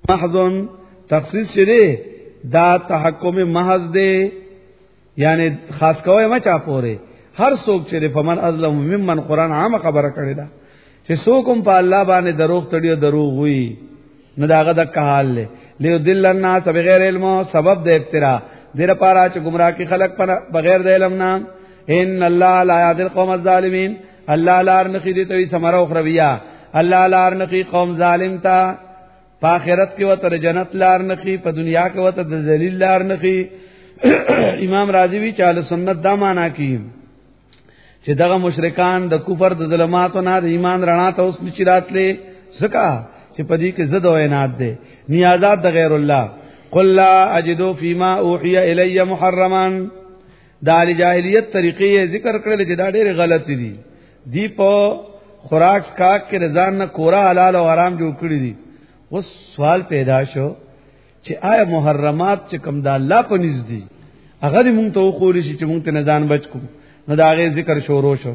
محضن تخصیص شری دا تحکم محض دے یعنی خاص کوي ما چا پوره هر څوک چې فمن ازلم ممن قران عام خبره کړی دا چې څوک هم په الله باندې دروغ تړي دروغ وي نه داغه د کحال له لیو دل الناس بغیر علم سبب د افترا دیر پارا چې گمراه کی خلق پر بغیر د علم نام ان الله لا یهدی القوم الظالمین الله لار نخی دي توي سمره اخرویہ الله لار نخی قوم ظالم تا په آخرت کې وته جنت لار نخی په دنیا کې وته د ذلیل لار نخی امام رازی وی چاله سنت دا معنا کی چې دغه مشرکان د کفر د ظلماتو نه د ایمان رڼا ته اوس نشرات لې زکا چې پدې کې زد او عناد ده نیازات د غیر الله قل لا اجدو فيما اوحي الي محرما دا د جاهلیت طریقې ذکر کړل چې دا ډېر غلط دي دی په خوراک کاک کې رضان نه کورا حلال او حرام جوړ کړی دي اوس سوال پیدا شو چې آیا محرمات چې کوم د الله په نږدې هغه مونږ ته وخوري چې مونږ ته نزان بچ کو نو دا غي ذکر شروع شو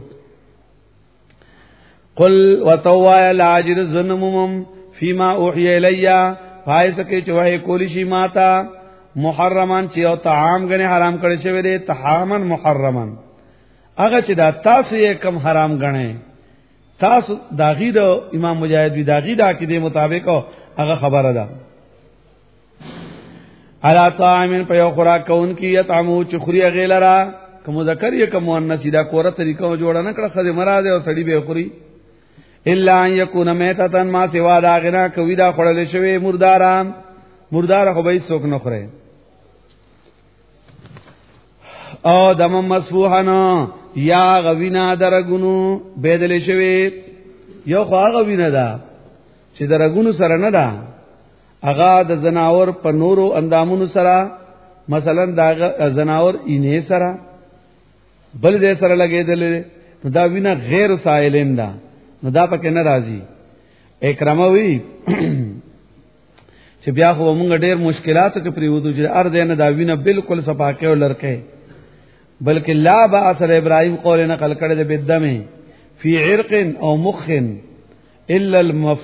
قل وتوا لا اجد ظنمم فيما اوحي الي فایسکه چې وای کولی شي ماتا محرمان چې او طعام غنه حرام کړی شوی دی طعامن محرمان هغه چې دا تاسو یې کم حرام غنه تاسو داغی د امام مجاهد وی داغی دا کې د مطابق هغه خبره ده الا طعامن په یو خوراک کون کی یطعمو چخری غیلرا کوم ذکر یا کوم مؤنث دا کوره طریقو جوړ نه کړه خدای مراد او سړی به خوري الا ان یکون میتتن ما سوا دا غنا کوي دا خړل شوی مردار خو به څوک نه خوري او دم مسفوحنا یا غوینا درګونو بدل شوی یو خو هغه وینه ده چې درګونو سره نه ده اغا د زناور په نورو اندامونو سره مثلا دا زناور اینه سره بل دې سره لګېدل نو دا وینا غیر سائلین ده نو دا پکې ناراضي اکراموي چې بیا خو موږ ډېر مشکلاتو کې پریوځو چې ارده نه دا وینا بالکل صفاکه ولرکه بلکې لا با اثر ابراهيم قول نقل کړي د بدمه فی عرق او مخ الا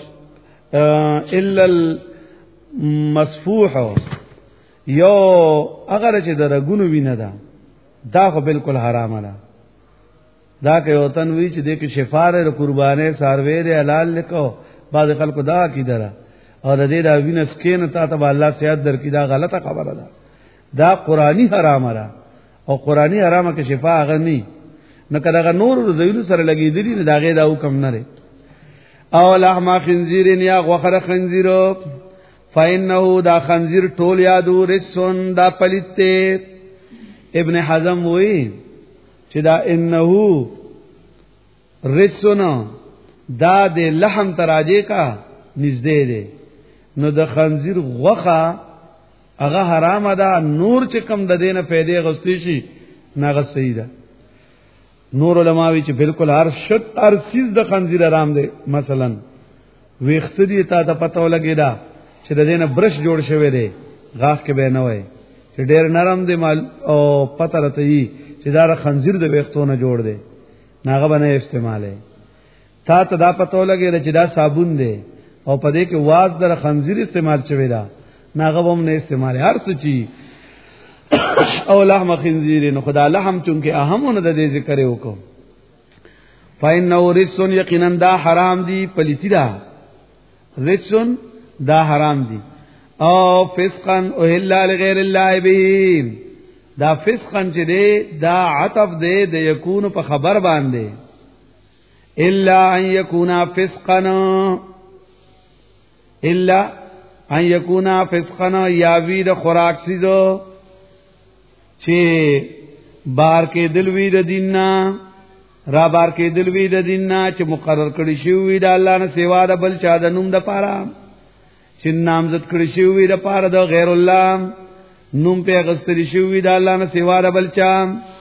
المسفوح یو اگر چې درګونو وینه ده دا خو بالکل حرام ده دا کې وطن وی چې د کې شفاره قربانه سروي د حلال لیکو بعض خلکو دا کیدره او د دې دا وینه سکین ته ته الله سیادت درکې دا غلطه خبره ده دا قرآنی حرام ده او قرآنی حرامه کې شفا غني نه کړه نور زویل سره لګیدلی نه داغه دا حکم نه لري او لحم خنزیر یا غوخره خنزیر فإنه دا خنزیر ټول یادو رسون دا پلیته ابن حزم وی چې دا انه رسون دا د لحم تراجه کا نږدې ده نو د خنزیر غوخه هغه حرام ده نور چې کم د دینه پیدا غستی شي ناغه صحیح ده نور علماء وی چې بالکل هر چیز د خنزیر حرام ده مثلا ویخت دي تا ته پته ولګی دا چې د دینه برش جوړ شوی دی غاښ کې به نه وای چې ډېر نرم دی مال او پته راته یي چې دا خنزیر د ویختونه جوړ دی ناغه باندې استعماله تا ته دا پته ولګی چې دا صابون دی او په دې کې واز در خنزیر استعمال شوی دا ناغه هم نه استعمال هر څه چی او لحم خنزیر نو خدا لحم چونکه اهمونه د دې ذکر وکړو فإنه رجسون یقینا دا حرام دی پلیتی دا رجسون دا حرام دی او فسقا اهل لغیر الله به دا فسقا چې دی دا عطف دی د یکون په خبر باندې الا ان یکونا فسقا الا ان یکونا فسقا یا وی د خوراک سيزو چې بار کې دلوی د دیننا را بار کې دلوی د دیننا چې مقرر کړی شوی د الله نه سیوا د بل چا د نوم د پاره چې نامزد کړی شوی د پاره د غیر الله نوم په غستری شوی د الله نه سیوا د بل چا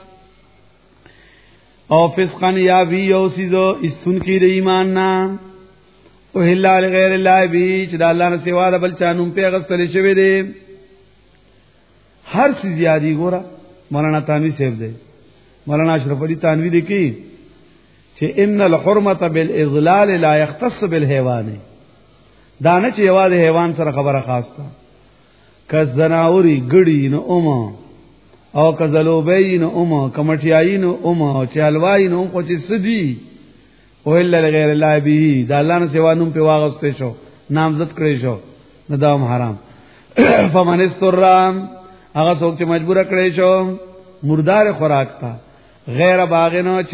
او فسقن یا وی او سیزو استون کې د ایمان نه او هلال غیر الله بی چې د الله نه سیوا د بل چا نوم په غستری شوی دی هر څه زیادی ګوره مولانا تانوی صاحب دی مولانا اشرف علی تانوی دی کی چې ان الحرمه بالاضلال لا يختص بالحيوان دانه چې یوازې حیوان سره خبره خاصه که زناوري ګړي نو اومه او که زلوبین اومه کمټیاین اومه او چالواین اوم خو چې سدي او الا غیر الله به دا الله نه سوا نوم په واغسته شو نامزد کړی شو نه دا حرام فمن استرام هغه څوک چې مجبور کړی شو مردار خوراک تا غیر باغنو چې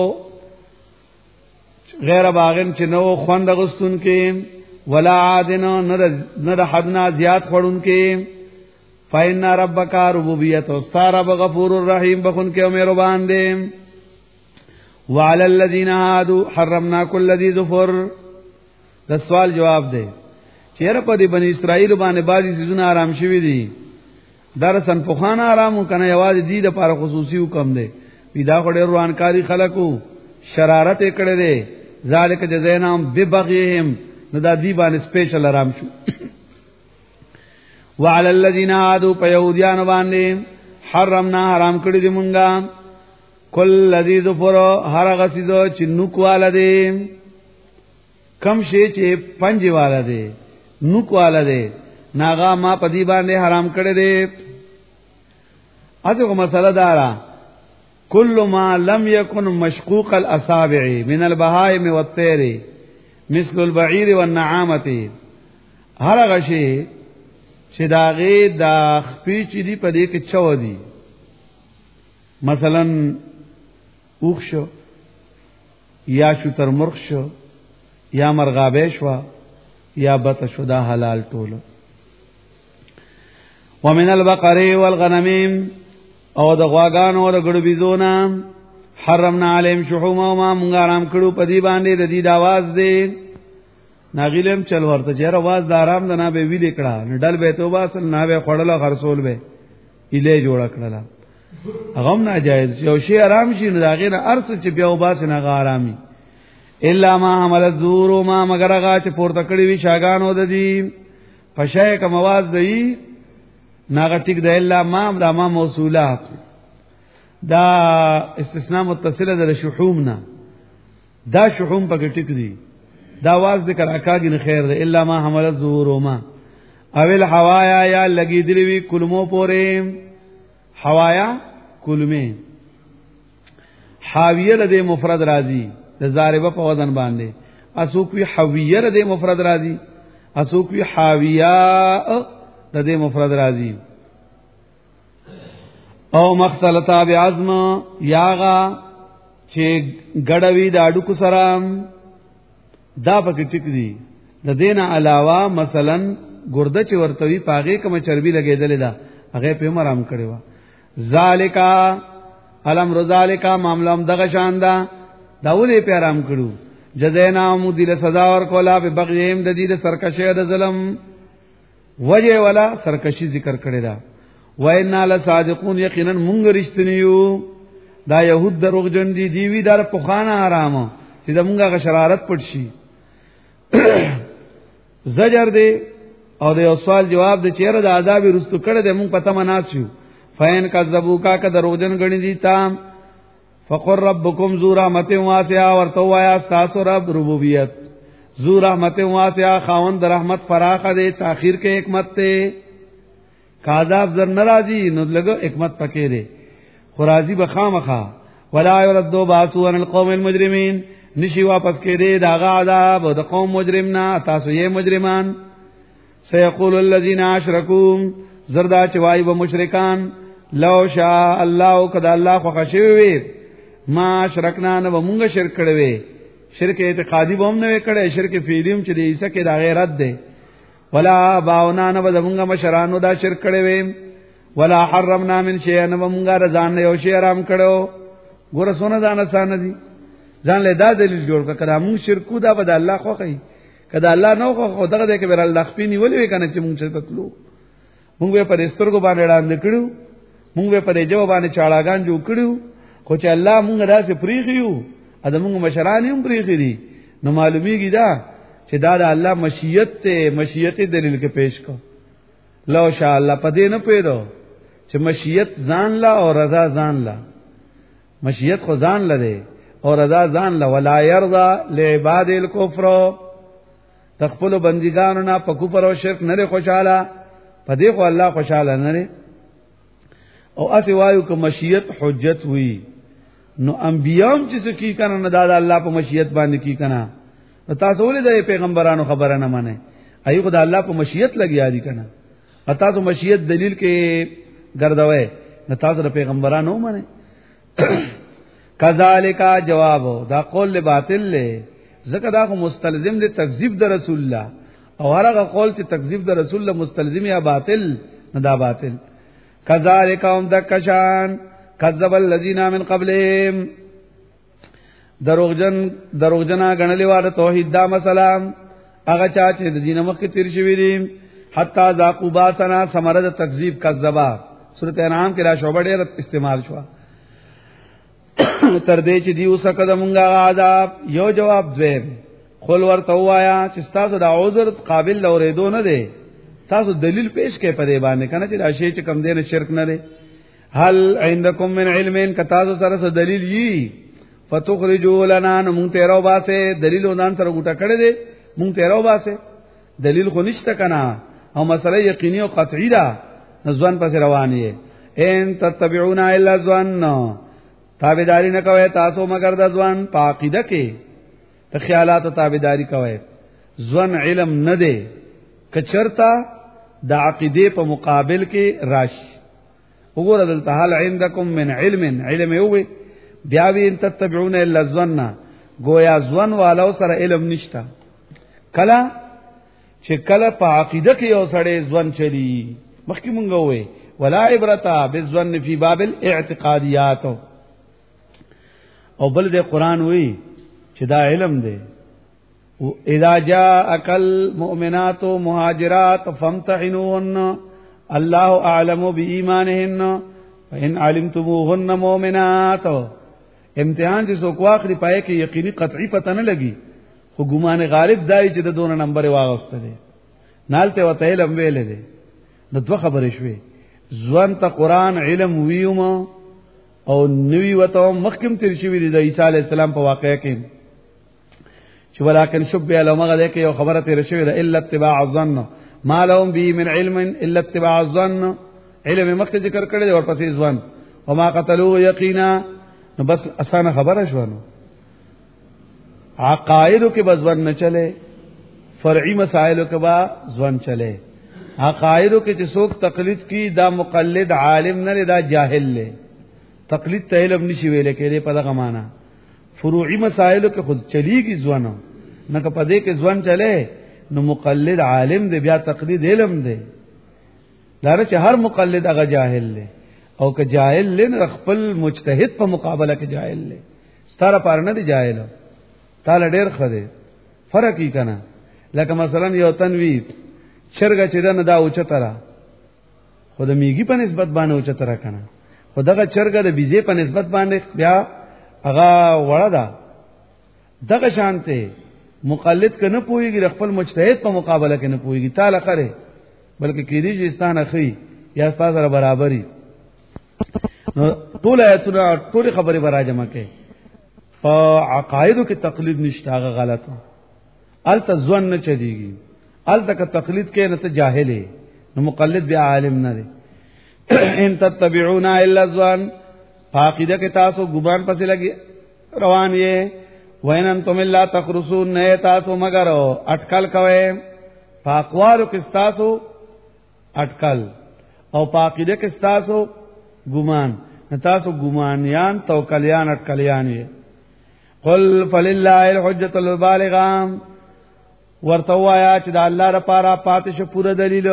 نو خوند غستون کې ولا عادنو نه د حدنا زیات خورون کې فإن ربک ربوبیت استار غفور الرحیم بخون کې مهربان دی وعلى الذين هادوا حرمنا كل ذي ظفر دا سوال جواب دی چیرې په دې بنی اسرائیل باندې بعضی سيزونه آرام شوي دي درسن پوخانه آرام کنه یوازې دې د لپاره خصوصي حکم دی پیدا کړي روانکاری خلقو شرارت کړي دي ذالک جزاءهم ببغيهم نو دا دی باندې سپیشل آرام شو وعلى الذين هادوا فيهوديان باندې حرمنا حرام کړی دی مونږه کل الذي ظفر هر غسیدو چې نوکواله دی کم شي چې پنځواله دی نوکواله دی ناغا ما پدی باندې حرام کړی دی اڅه کوم مسله دارا کل ما لم يكن مشقوق الاصابع من البهائم والطير مثل البعير والنعامه هر غشي چې داغه دا خپې چې دی په دې کې چو دی مثلا اوخ شو یا شتر مرغ شو یا مرغابه شو یا بت شو دا حلال ټولو ومن البقر والغنم او د غواګانو او د ګړو بيزونا حرمنا عليهم شحومهما مونږ آرام کړو په دې باندې د دې د आवाज دی ناغیلم چل ورته چیر आवाज د آرام د نه به وی لیکړه نډل به توبه اصل نه به خړل خرصول به اله جوړ کړل هغه ناجایز یو شی آرام شي نه داغه نه ارس چې بیا وباس نه آرامي الا ما عمل الزور ما مگر هغه چې پورته کړی وی شاګانو د دې پښای کوم आवाज دی ناغه ټیک د الا ما د ما موصولات دا استثناء متصله د شحوم نه دا شحوم په ټیک دی دا आवाज د کراکاګی نه خیر ده الا ما حملت ظهورهما اول حوایا یا لګی دی وی کلمو پورې حوایا کلمه حاویه د مفرد راضی د ضاربه په وزن باندې اسوک وی حویه د مفرد راضی اسوک وی حاویه د مفرد راضی او مختلطا بعظم یاغا چې ګډوي د اډو کو سره دا پکې ټیک دي د دینه علاوه مثلا ګرده چې ورتوي پاغه کوم چربي لګیدل دا هغه په مرام کړي وا ذالکا الامر ذالکا معاملہ دغه شان دا داولې په آرام کړو جزینا مدیر سزا ور کولا به بغیم د دې سرکشه د ظلم وجه ولا سرکشي ذکر کړي دا وإنا لصادقون یقینا مونږ رښتینیو دا يهود دروغجن دي دیوی در پوخانه آرام چې دا مونږه شرارت پټ شي زجر دی او د یو سوال جواب د چیرې د عذاب رستو کړه د مونږ پته مناسیو فین کذبوکا ک دروغجن غنی دي تام فقر ربکم ذو رحمت واسعه ورته وایا تاسو رب ربوبیت ذو رحمت واسعه خاوند رحمت فراخه دی تاخير کې حکمت ته کاذاب زر ناراضی نو لګو حکمت پکې دی خرازی بخامخه ولا يردوا باسوا عن القوم المجرمين نشي واپس کې دی داغه عذاب د قوم مجرمنا تاسو یې مجرمان سيقول الذين اشركوا زردا چوای به مشرکان لو شاء الله قد الله خو خشوي ما شرکنا نه مونږه شرک کړو شرک اعتقادي به هم نه کړي شرک فعلیم چې د عیسی کې د غیرت دی ولا باونا نه به مونږه مشرانو دا شرک کړو ولا حرمنا من شيء نه مونږه رضان یو شی حرام کړو ګوره سونه دانه سان دي ځان له دا دلیل جوړ کړه مونږ شرکو دا به د الله خو کوي کله الله نو خو دغه دې کې بر الله خپینی ولې کنه چې مونږ څه تلو مونږ په رستورګو باندې وړاندې کړو مونږ په دې جواب باندې چاړاګان جوړ کړو خو چې الله مونږ راځي پریخیو اته مونږ مشران هم پریخي دي نو معلومیږي دا چې دا د الله مشیت دلیل کې پیش کو لو شاء الله پدې نه پیدو چې مشیت ځان لا او رضا ځان لا مشیت خو ځان لده او رضا ځان لا ولا يرضى لعباد الكفر تخپل بندګانو نه په کفر او شرک نه خوشاله پدې خو الله خوشاله نه او اسی وایو که مشیت حجت وی نو انبیام چې کی کنه نه دا الله په مشیت باندې کی کنه تاسو ولې د پیغمبرانو خبره نه مانه ایو خدای الله په مشیت لګیا دي کنه تاسو مشیت دلیل کې ګرځوي نه تاسو د پیغمبرانو مانه کذالک جواب دا قول باطل له زکه دا خو مستلزم دي تکذیب د رسول الله او هرغه قول چې تکذیب د رسول الله مستلزم یا باطل نه دا باطل کذالک هم دکشان کذب الذین من قبلهم دروغجنا غنلی واره توحید دا مسله هغه چا چې د دین مخ کې تیر شوی دي حتا ذاقوا باسنا ثمره تکذیب کذبا سورۃ انعام کې را شوبه ډېر استعمال شو تر دې چې دی وسکه د مونږه عذاب یو جواب دویم خل ورته وایا چې تاسو د عذر قابل اوریدو نه دی تاسو دلیل پیش کې پدې باندې کنه چې راشي چې کم دین شرک نه دی هل عندکم من علم کتاسو سره دلیل یی فتخرجوا لنا مونږ ته راو باسه دلیل ونان سره ګټه کړی دی مونږ ته راو باسه دلیل خو نشته کنه او مسله یقیني او قطعی ده ځوان پس رواني ان تتبعون الا ظن تابعداري نه کوي تاسو مگر د ځوان پاقیده کې ته خیالات او تابعداري کوي ځوان علم نه دی کچرتا د عقیده په مقابل کې راشي وګوره دلته هل عندکم من علم یوي بیا وی ان تتبعون الا ظن گویا ځوان والو سره علم نشتا کلا چې کله په عقیده کې یو سړی ځوان چلی مخکې مونږ وې ولا عبرتا بالظن فی باب الاعتقادیات او بل د قران وی چې دا علم دی اذا جاءك المؤمنات مهاجرات فامتحنوهن الله اعلم بايمانهن فان علمتموهن مؤمنات امتحان چې څوک واخلي پای کې یقیني قطعي پته نه لګي خو ګمان غالب دای چې د دونه نمبر واغسته دي نالته وته علم ویلې دي نو دوه خبرې شوې ځوان ته قران علم ویوم او نوی وته مخکم تیر شوی دی د عیسی علی السلام په واقعې کې چې ولکن شبه لهم غده کې یو خبره تیر شوی ده الا اتباع الظن ما لهم به من علم الا اتباع الظن علم مخکې ذکر کړی دی ورپسې ځوان وما قتلوه یقینا نو بس اسانه خبره شو نو عقائدو کې بزور نه چلے فرعی مسائلو کې با ځوان چلے عقائدو کې چې څوک تقلید کی دا مقلد عالم نه دا جاهل له تقلید ته علم نشي ویل کېږي په دغه معنا فروعی مسائلو کې خود چلیږي ځوانو نه که په دې کې ځوان چلے نو مقلد عالم دی بیا تقلید علم دی لاره چې هر مقلد هغه جاهل له او که جاهل لن خپل مجتهد په مقابله کې جاهل له ستاره پار نه دی جاهل تعالی ډیر خده فرق یې کنه لکه مثلا یو تنوی چرګه چې دنه دا اوچتره خود میږي په نسبت باندې اوچتره کنه خدغه چرګه د بيزي په نسبت باندې بیا هغه وړه ده دغه شانته مقلد کنه پويږي خپل مجتهد په مقابله کې نه پويږي تعالی خره بلکې کېدی چې ستانه خي یا تاسو سره برابرۍ نو ټول ایتونه ټول خبره براجمه کې په عقایدو کې تقلید نشته هغه غلطه الته ځوان نه چديږي الته که تقلید کې نه ته جاهل نو مقلد بیا عالم نه دی ان تتبعون الا الظن عقیده کې تاسو ګمان پسې لګي روان یې وین انتم الا تخرسون نه تاسو مگر اٹکل کوي پاکوالو کې تاسو اٹکل او عقیده کې تاسو ګمان تاسو ګمانیان توکلیان اٹکلیان یې قل فلله الحجة البالغه ورته وایا چې د الله لپاره پاتې شو پوره دلیل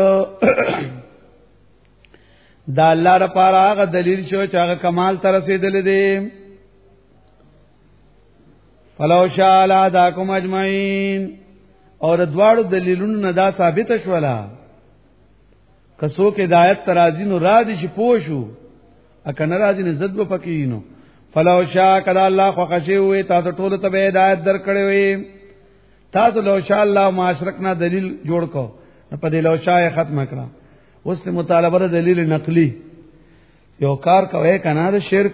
دا الله لپاره هغه دلیل شو چې هغه کمال تر رسیدل دي فلو شاء لهداكم اجمعين اور دواړو دلیلونو نه دا ثابت شولا کسو کې هدایت ترازی نو را دي چې پوښو اکه ناراضی نه زد په پکینو فلو شاء کدا الله خو خشي وي تاسو ټول ته هدایت درکړې وي تاسو لو شاء الله معاشرکنا دلیل جوړ کو په دې لو شاء ختم کړه اوس ته مطالبه دلیل نقلی یو کار کوي کنه د شرک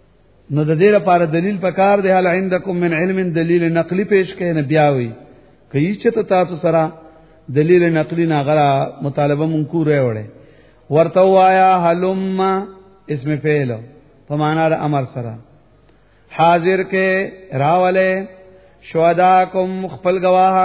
نو د دې لپاره دلیل پکار دی هل عندکم من علم دلیل نقلی پیش کړي نه بیاوي کئی چې تاسو سره دلیل نقلی ناغرا مطالبه منکور وړي ورته وایا حلم اسم فعل په معنا د امر سره حاضر کې راوله شهداکم خپل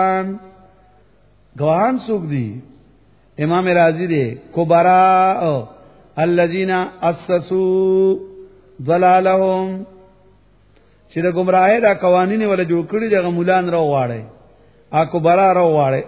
گواهان سوق دي امام رازی دی کبرا الذين اسسوا ضلالهم چې د گمراهۍ دا قوانین ولا جوړ کړی دغه مولان راو واړي اكو برا راو واړي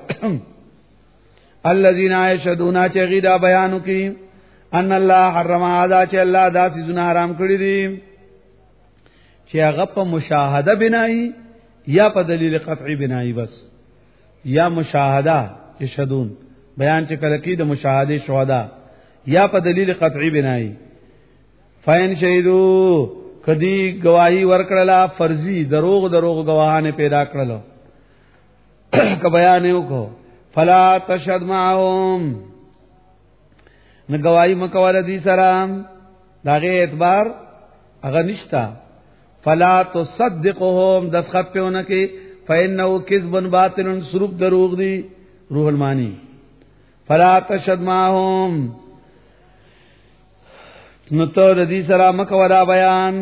الذين يشهدون چې غیدا بیانو کی ان الله حرم هذا چې الله دا سيزونه حرام کړی دي چې هغه په مشاهده بنای یا په دلیل قطعی بنای بس یا مشاهده یشهدون بیان چې کله کې د مشاهده شهدا یا په دلیل قطعی بنای فین شهیدو کدی گواہی ورکړلا فرضی دروغ گواهانه پیدا کړلو ک بیان یو کو فلا تشهد معهم نه گواہی مکول دي سلام داغه اعتبار اگر نشتا فلا تصدقهم دسخط پهونه کې فانه کذب باطل سروب دروغ دي روح المانی فلا تشهد معهم نو تو د دې سره مکودا بیان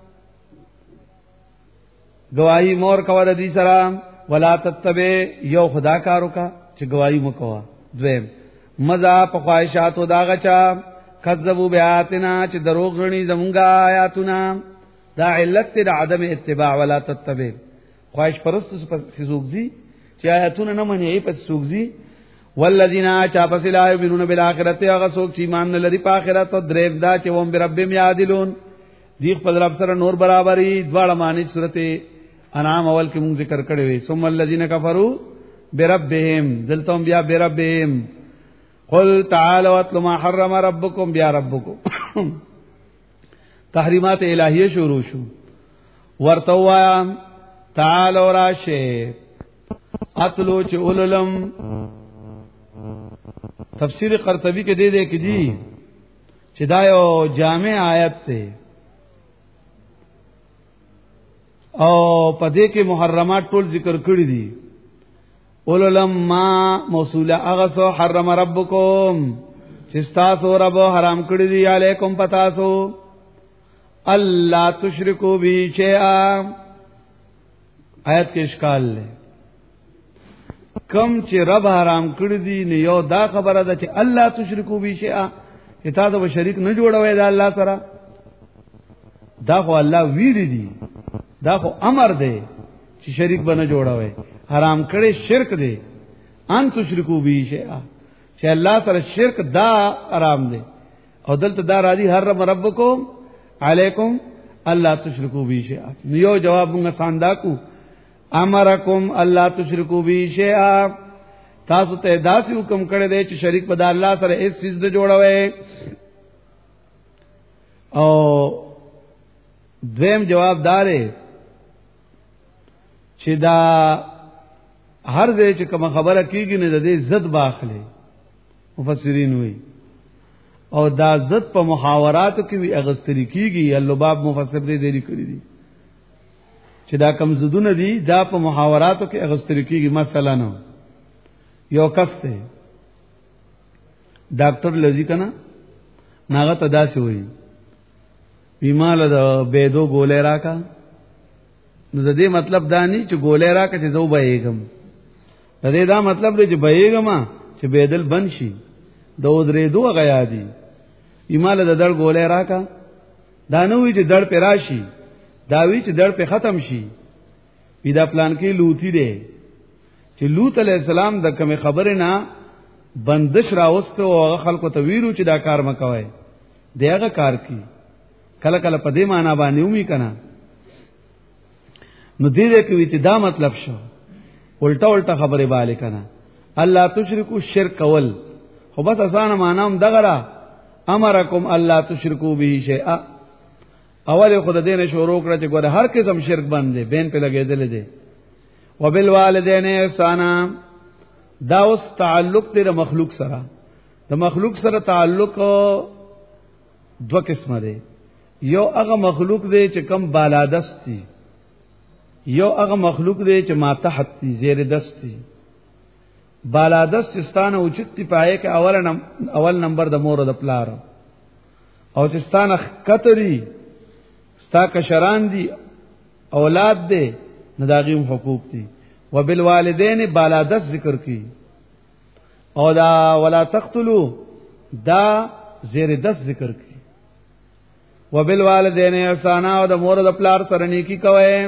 گواہی مور کوا د دې سره ولا تتبع یو خدا کارو کا چې گواہی مکوا دویم مزا په خواہشاتو داغچا کذبوا بیاتنا چې دروغ غني زمونږه آیاتنا دا علت د عدم اتباع ولا تتبع خواہش پرست سوګزي چې آیاتونه نه منې په سوګزي والذین چاپس لا یؤمنون بالآخرة هغه څوک چې ایمان نه لري په آخرت او دریم دا چې هم بربهم یعدلون دی خپل رب سره نور برابرۍ دواړه معنی سورته انعام اول کې موږ ذکر کړی وي ثم الذين كفروا بربهم دلتم بیا بربهم قل تعالوا واتلوا ما حرم ربكم بیا ربكم تحریمات الہیه شروع شو ورته وایا تعالوا راشه اتلو چې اوللم تفسیر قرطبی کې دے کې جی چې دا یو جامع آیت ته او پدې کې محرمات ټول ذکر کړی دي اوللم ما موصوله اغسو حرم ربکم چې تاسو رب حرام کړی دي علیکم پتاسو الله تشرکو بی شیئا آیت کې اشکال لے کم چې رب حرام کړی دي نه یو دا خبره ده چې الله تشرکو بی شیئا چې تاسو به شریک نه جوړوي دا الله سره دا خو الله ویری دي دا خو امر دی چې شریک بنه جوړوي حرام کړي شرک دی ان تشرکو بی شیئا چې الله سره شرک دا حرام دی او دلته دا راځي حرم ربکم علیکم الله تشرکو بی شیئا یو جواب موږ ساندا کو امرکم الله تشرکو بی شیئا تاسو ته داسې حکم کړی دی چې شریک په الله سره هیڅ چیز نه جوړوي او دویم جواب دارې چې دا هر ځای چې کوم خبره کیږي نه د دې ضد باخله مفسرین وایي او دا ضد په محاوراتو کې وی اغستری کیږي اللباب مفسر دې دی کړی دي چې دا کم زدونه دي دا په محاوراتو کې اغستری کیږي مثلا نو یو کس ته ډاکټر لذي کنا ناغه تداسي وایي بیمال د بيدو ګولې راکا نو د دې مطلب دا نه چې ګولې راکا چې زو بهېګم د دې دا مطلب دی چې بهېګم چې بيدل بن شي د درې دوه غیا دي بیمال د دړ ګولې راکا دا نه وی چې دړ په راشي دا وی چې دړ په ختم شي پیدا پلان کې لوتی دی چې لوط علی السلام د کوم خبره نه بندش راوسته او خلکو ته ویرو چې دا کار مکوي دیغه کار کی کله کله په دې معنا باندې ومي کنه نو دې کې وی چې دا مطلب شو الټا خبره باندې کنه الله تشرکو شرک کول خو بس اسانه معنا هم دغه را امرکم الله تشرکو به شیئا اول خود دینه شروع کړ چې ګوره هر قسم شرک باندې بین په لګیدل دي وبالوالدین احسانا دا اوس تعلق تیر مخلوق سره د مخلوق سره تعلق دو قسمه دي یو هغه مخلوق دی چې کم بالادستی یو هغه مخلوق دی چې ما تحت دی زیر دست دی بالا دست ستانه اوچت دی پای کې اول نمبر د مور د پلار او چې ستانه کتری ستا کشران دی اولاد دی نداغیم حقوق دی وبالوالدین بالا دست ذکر کی او دا ولا تقتلوا دا زیر دست ذکر کی وبالوالدین احسانا او د مور د پلار سره نیکی کوئ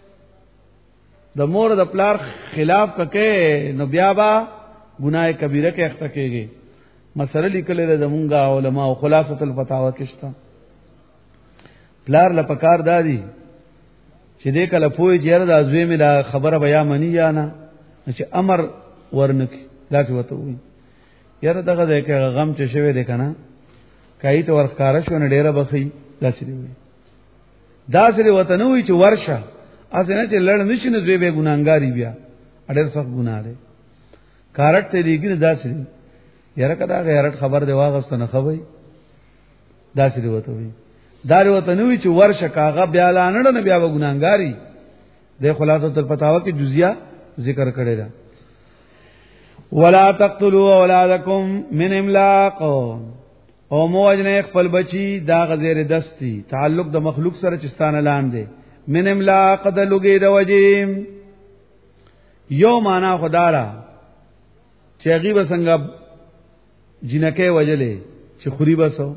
د مور د پلار خلاف ککې نو بیا با گناہ کبیره کې اخته کېږي مسله لیکل د مونږه علما او خلاصۃ الفتاوا کېشتا پلار لپکار دادی چې دې کله پوي جره د ازوی می دا خبره بیا منی یا نه چې امر ورنکي دا څه وته وي یاره دغه دې کې غم چې شوی دی کنه کای ته ورخاره شو نه ډیره بخي دا څه دی دا څه وته نه وي چې ورشه اسنه چې لړ نشي نه دوی به ګناګاری بیا اړ سخت ګناه دی کارټ ته دیګنه دا څه یاره کدا غیرت خبر دی واغست نه خوي دا څه وته وي دا وته نه وي چې ورشه کاغه بیا لانړ نه بیا ګناګاری د خلاصۃ الفتاوا کې جزیه ذکر کړی دا ولا تقتلوا اولادکم من املاق او موجنه خپل بچی دا غزیر دستی تعلق د مخلوق سره چستانه لاندې من املاق د لګي د وجیم یو معنا خدارا چې غیب څنګه جنکه وجلې چې خوري بسو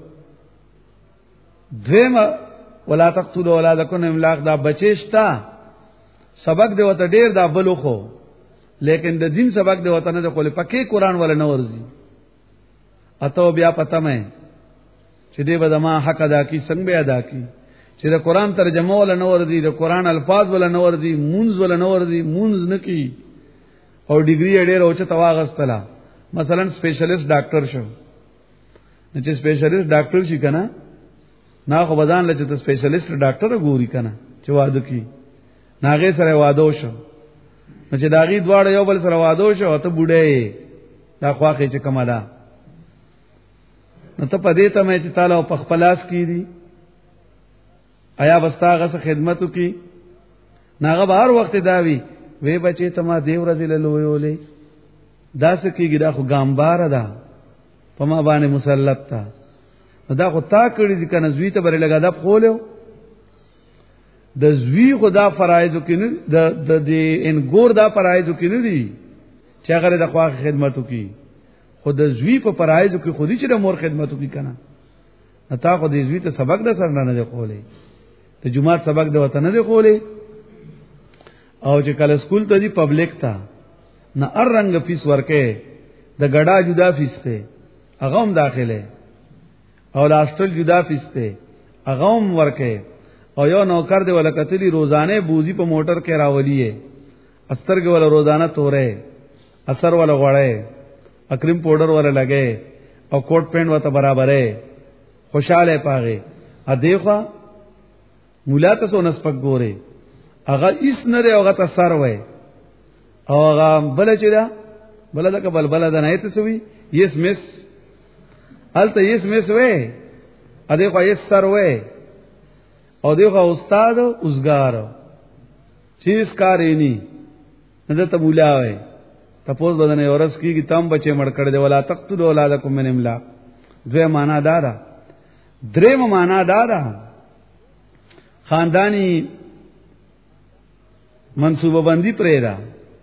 دویم ولا تقتلوا اولادکم املاق دا بچیشتا سبق دی وته ډیر دا بلوخو لیکن د دین سبق دی وته نه خپل پکې قران ولا نه ورزي اته بیا پته مې چې دې بدما حق ادا کی څنګه ادا کی چې د قران ترجمه ولا نه ورزي د قران الفاظ ولا نه ورزي مونږ ولا نه ورزي مونږ نه کی او ډیګری ډیر او چې تواغستلا مثلا سپیشلیست ډاکټر شو نو چې سپیشلیست ډاکټر شي کنه نا خو بدان لچ ته سپیشلیست ډاکټر ګوري کنه چې واده کی ناغه سره واده شو نو چې داغي دواړه یو بل سره واده شو ته بوډه دا خواخه چې کماله نو ته پدې ته مې چې تعالی په خپلاس کیږي آیا بستاغه سره خدمتو کی ناغه بهر وخت داوی وې بچي ته ما دیو رزل لویولې دا سکیږي دا خو ګامبار ده په ما باندې مسلط تا دا خو تا کړی دي کنه زوی ته بری لگا دا خولو د زوی خدا فرایضو کې نه د انګور دا فرایضو کې نه دي چې هغه د خواخ خدمتو کی خود زوی په فرایضو کې خودي چې د مور خدمتو کی کنه تا خو د زوی ته سبق د سر نه نه خولې ته جمعه سبق د وطن نه خولې او چې کله سکول ته دی پبلک تا نه ار رنگ فیس ورکه د غډا جدا فیس ته هغه هم داخله او لاستل جدا فیس ته هغه هم ورکه او یو نوکر دی ولکتلی روزانه بوزي په موټر کې راولې استرګ ول روزانه تورې اثر ول غړې اکریم پاوډر ول لګې او کوټ پینټ وته برابرې خوشاله پاغه ا دیخوا مولا ته سو نسپک ګوره هغه اس نه هغه ته سر وای او هغه بل چې دا بل دا کبل بل دا نه ته سوي یس مس الته یس مس وای ا دیخوا یس سر وای او دیخوا استاد اوسګار چیز کارینی نه ته مولا وای تپوس بدن اورس کیږي تام بچي مړ کړ دی ولا تقتلوا اولادکم من املاق دوی معنا دارا دریم معنا دارا خاندانی منصوبه بندی پرېدا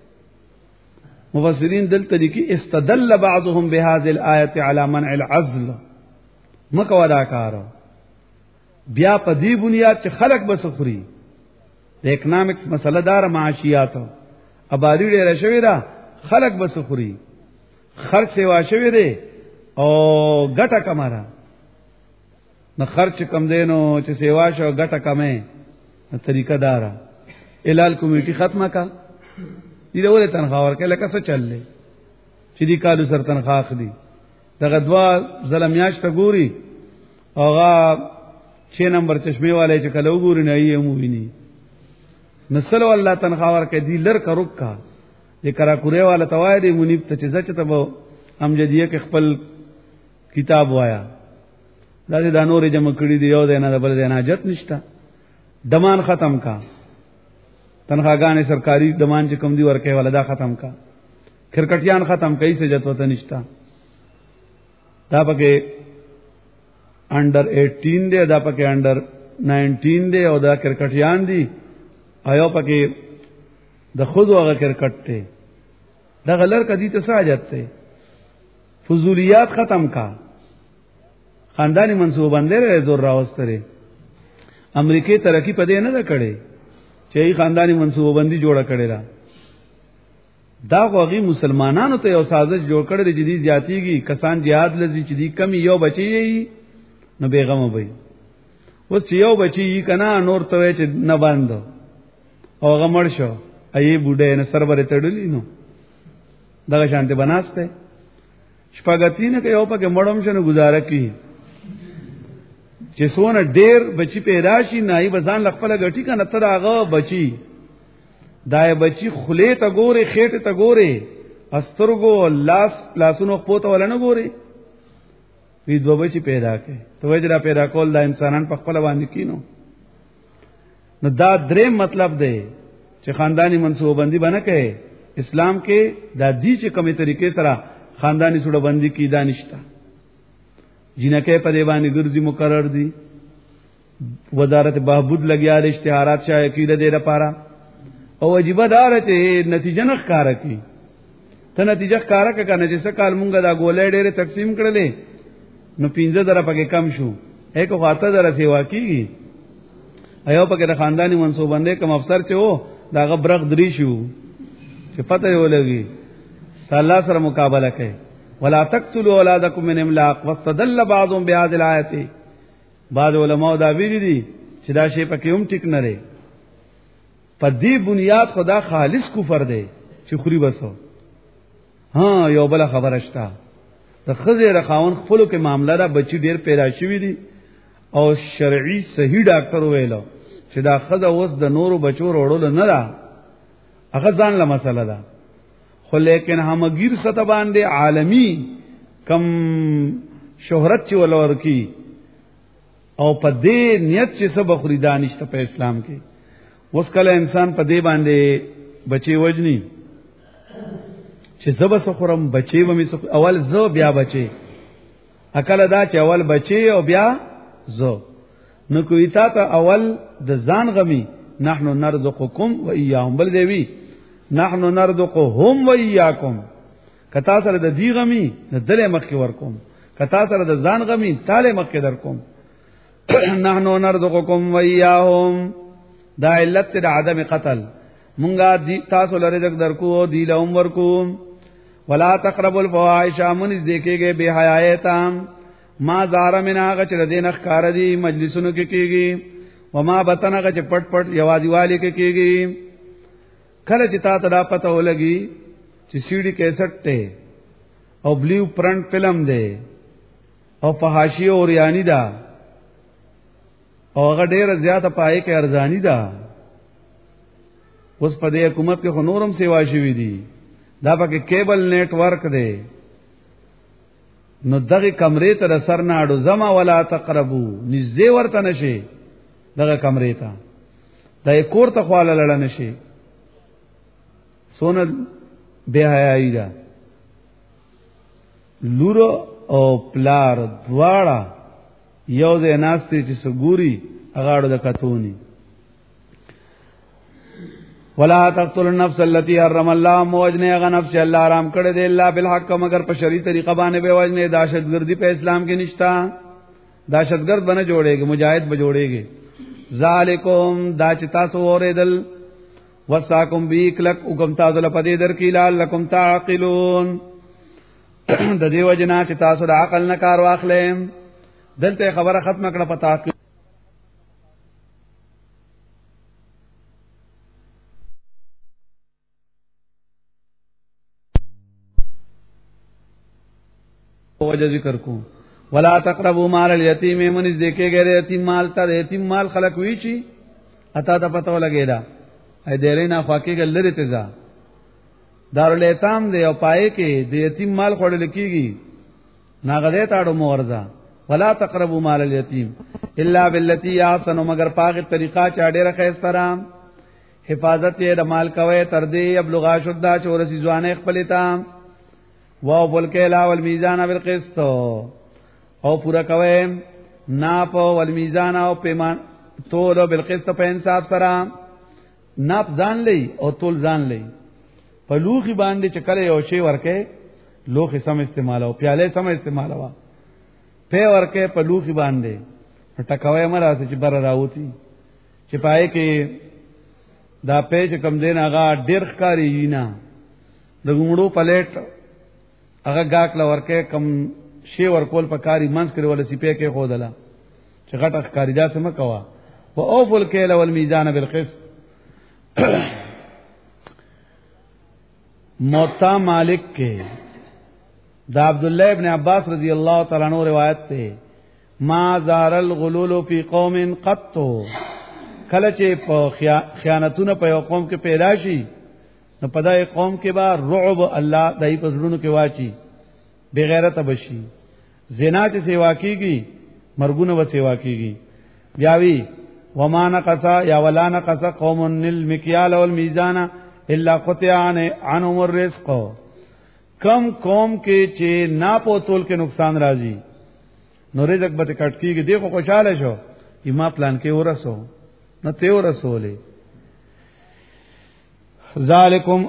مفسرین دلته لیکي استدل بعضهم بهذه الايه على منع العزل مکو ادا کارو بیا په دې بنیاد چې خلق بسخري د اکونامکس مسله دار معاشيات آبادی ډېر شوی دا خلق بسخري خرچ سیوا شوی دی او ګټه کماره نو خرچ کم دینو چې سیوا شو ګټه کمه طریقہ دارا الال کمیټي ختمه کا دې ولې تنخواه ورکړه لکه څه چللې چې دې کالو سر تنخواه اخلي دغه دوا زلمیاش ته ګوري اوغه 6 نمبر چشمه والے چې کله وګوري نه یې مو ویني نسل الله تنخواه ورکړه دې لر کا رکا دې کرا کوره والا توای دې منیب ته چې ځکه ته امجدیه کې خپل کتاب وایا دا دې د نورې جمع کړی دی یو دینه د بل دینه حاجت نشتا دمان ختم کا تنخواګانې سرکاري دمان چې کم دی ورکه ولدا ختم کا کرکټیان ختم کای څه جت وته نشتا دا پکې انډر 18 دی دا پکې انډر 19 دی او دا کرکټیان دي آیا پکې د خود هغه کرکټ ته دا غلر کدی ته ساجت ته فضولیات ختم کا خاندانی منصوبه باندې زور راوستره امریکای ترقی پدې نه کړي چې خاندانی منصوبه بندي جوړه کړي را دا غوغي مسلمانانو ته یو سازش جوړ کړي چې دي زیاتیږي کسان jihad لذي چې دي کم یو بچي نو بیغم وي اوس چې یو بچي کنا نور ته چې نه باندې او غمړ شو ای بوډه نه سربره تړلی نو دا شانته بناسته شپږتینه کې یو پکې مړم شنو گزاره کی چې سونه ډیر بچی پیدا شي نای بزان لخپل غټی کنه تر هغه بچی دای بچی خله ته ګوره خېټه ته ګوره استرګو لاسونو پوته ولنه ګوره وی دو بچی پیدا کړي ته وجرا پیدا کول دا انسانان په خپل باندې کینو نو دا درې مطلب دی چې خاندانی منصوبه بندي باندې کوي اسلام کې دا دی چې کومه طریقې سره خاندانی سوډه بندي کی دانشتا جنکه په دی باندې ګرځي مقرر دي وزارت بهبود لګیا د اشتهارات شایع کړي د لپاره او واجب دار چې نتیجه نه ښکارا کی ته نتیجه ښکارا کنه چې سکال مونږه دا ګولې ډېره تقسیم کړلې نو 15 پکې کم شو ایک خاطر در سیوا کیږي ایو پکې د خاندانی منصوبه باندې کوم افسر چې وو دا غبرغ درې شو چې پته یې ولګي الله سره مقابله کوي ولا تقتلوا اولادکم من املاق واستدل بعضهم بهذه الايه بعض علماء دا ویلي دي چې دا شی پکې هم ټیک نه لري په دې بنیاد خدا خالص کفر دی چې خوري بسو ها یو بل خبره شته د خزه رخاون خپلو کې معاملې را بچی ډیر پیدا شوی دي او شرعي صحیح ډاکټر ویلو چې دا خزه اوس د نورو بچو وروړل نه را هغه ځان له مسله ده خو لیکن همگیر سطح باندې عالمی کم شهرت چې ولور کی او په دې نیت چې سب خریدانشته په اسلام کې وس کله انسان په دې باندې بچي وجني چې زب سخرم بچي و می اول زو بیا بچي اکل دا چې اول بچي او بیا زو نو کوي تا ته اول د ځان غمي نحنو نرزقکم و ایاهم بل دیوی نحنو نرزقهم و ایاکم کتا سره د دی غمی د دل مخ ورکوم کتا سره د ځان غمی تاله مخ در کوم نحنو نرزقکم و ایاهم دا علت د عدم قتل مونږه دی تاسو لره رزق درکو او دی لهم ورکو ولا تقربوا الفواحش من ذکرګه به حیاتام ما زار من هغه چې د دین ښکار دي مجلسونو کې کیږي وما بطن هغه چې پټ پټ یوازي والی کې کیږي کله چې تا ته دا پته ولګي چې سیډي کیسټ ته او بلیو پرنٹ فلم ده او فحاشی او ریانی ده او هغه ډیره زیاته پای کې ارزانی ده اوس په دې حکومت کې خنورم سیوا شوی دي دا پکې کیبل نیټ ورک دی نو دغه کمرې ته سر نه اډو زما ولا تقربو نږدې ورته نشي دغه کمرې ته دا کور ته خواله لړ نشي سونه به حیاي ده لور او پلار دواړه یو ځای ناشته چې سګوري اغاړو د کتونی ولا تقتلوا النفس التي حرم الله موجنه غ نفس الله حرام کړی دی الا بالحق مگر په شرعي طریقه باندې به وجنه دهشتګردي په اسلام کې نشتا دهشتګرد بنه جوړيږي مجاهد به جوړيږي ذالکم دا چې تاسو اوریدل وساکم بیکلک حکم تاسو له پدې در کې لعلکم تعقلون د دې وجنه چې تاسو د عقل نه کار واخلئ دلته خبره ختمه کړه پتا وجه ذکر کو ولا تقربوا مال اليتيم منز دیکھے گئے یتیم مال تا یتیم مال خلق وی چی اتا ته پتو لګیدا ای دیرې نه خواکې ګلری تزا دارالایتام دی او پای کې د یتیم مال خورل کیږي ناغده تاړو مورزا ولا تقربوا مال اليتيم الا بالتي احسن مگر پاک طریقہ چا ډیره خیر سره حفاظت یې د مال کوي تر دې ابلغا شدا چورسی ځوانه خپل تا واو بالکیلا والمیزان بالقسط او پورا کوي ناپ والمیزان او پیمان تول بالقسط په انصاف سره ناپ ځان لې او تول ځان لې په لوخي باندې چکل یو شی ورکه لوخي سم استعمال او پیاله سم استعمال وا په ورکه په لوخي باندې ټکوي مراسه چې بر راوتی چې پای کې دا پیج کم دین هغه ډیر ښکاری نه د ګمړو پلیټ هغه گاکله ورکه کم شی ورکول په کاری منځ کړي ول سی په کې خودلا چې غټه ښکاری دا سم کوا او اوفل کیل والمیزان بالقسط موطا مالک کے دا عبداللہ ابن عباس رضی اللہ تعالیٰ عنہ روایت تے ما زار الغلول فی قوم قط کلچے خیانتون پا یو قوم کے پیدا شی نو پدای قوم کے با رعب اللہ دای پسلونو کے واچی بغیرت بشی زنا چے سیوا کی گی مرگون و سیوا کی گی بیاوی وما نقصا یا ولا نقصا قوم المکیال والمیزان الا قطع عنهم الرزق کم قوم کې چې ناپو تول کې نقصان راځي نو رزق به کټ کیږي دیکھو خوشاله شو یما پلان کې ورسو نو ته ورسولې ذالکم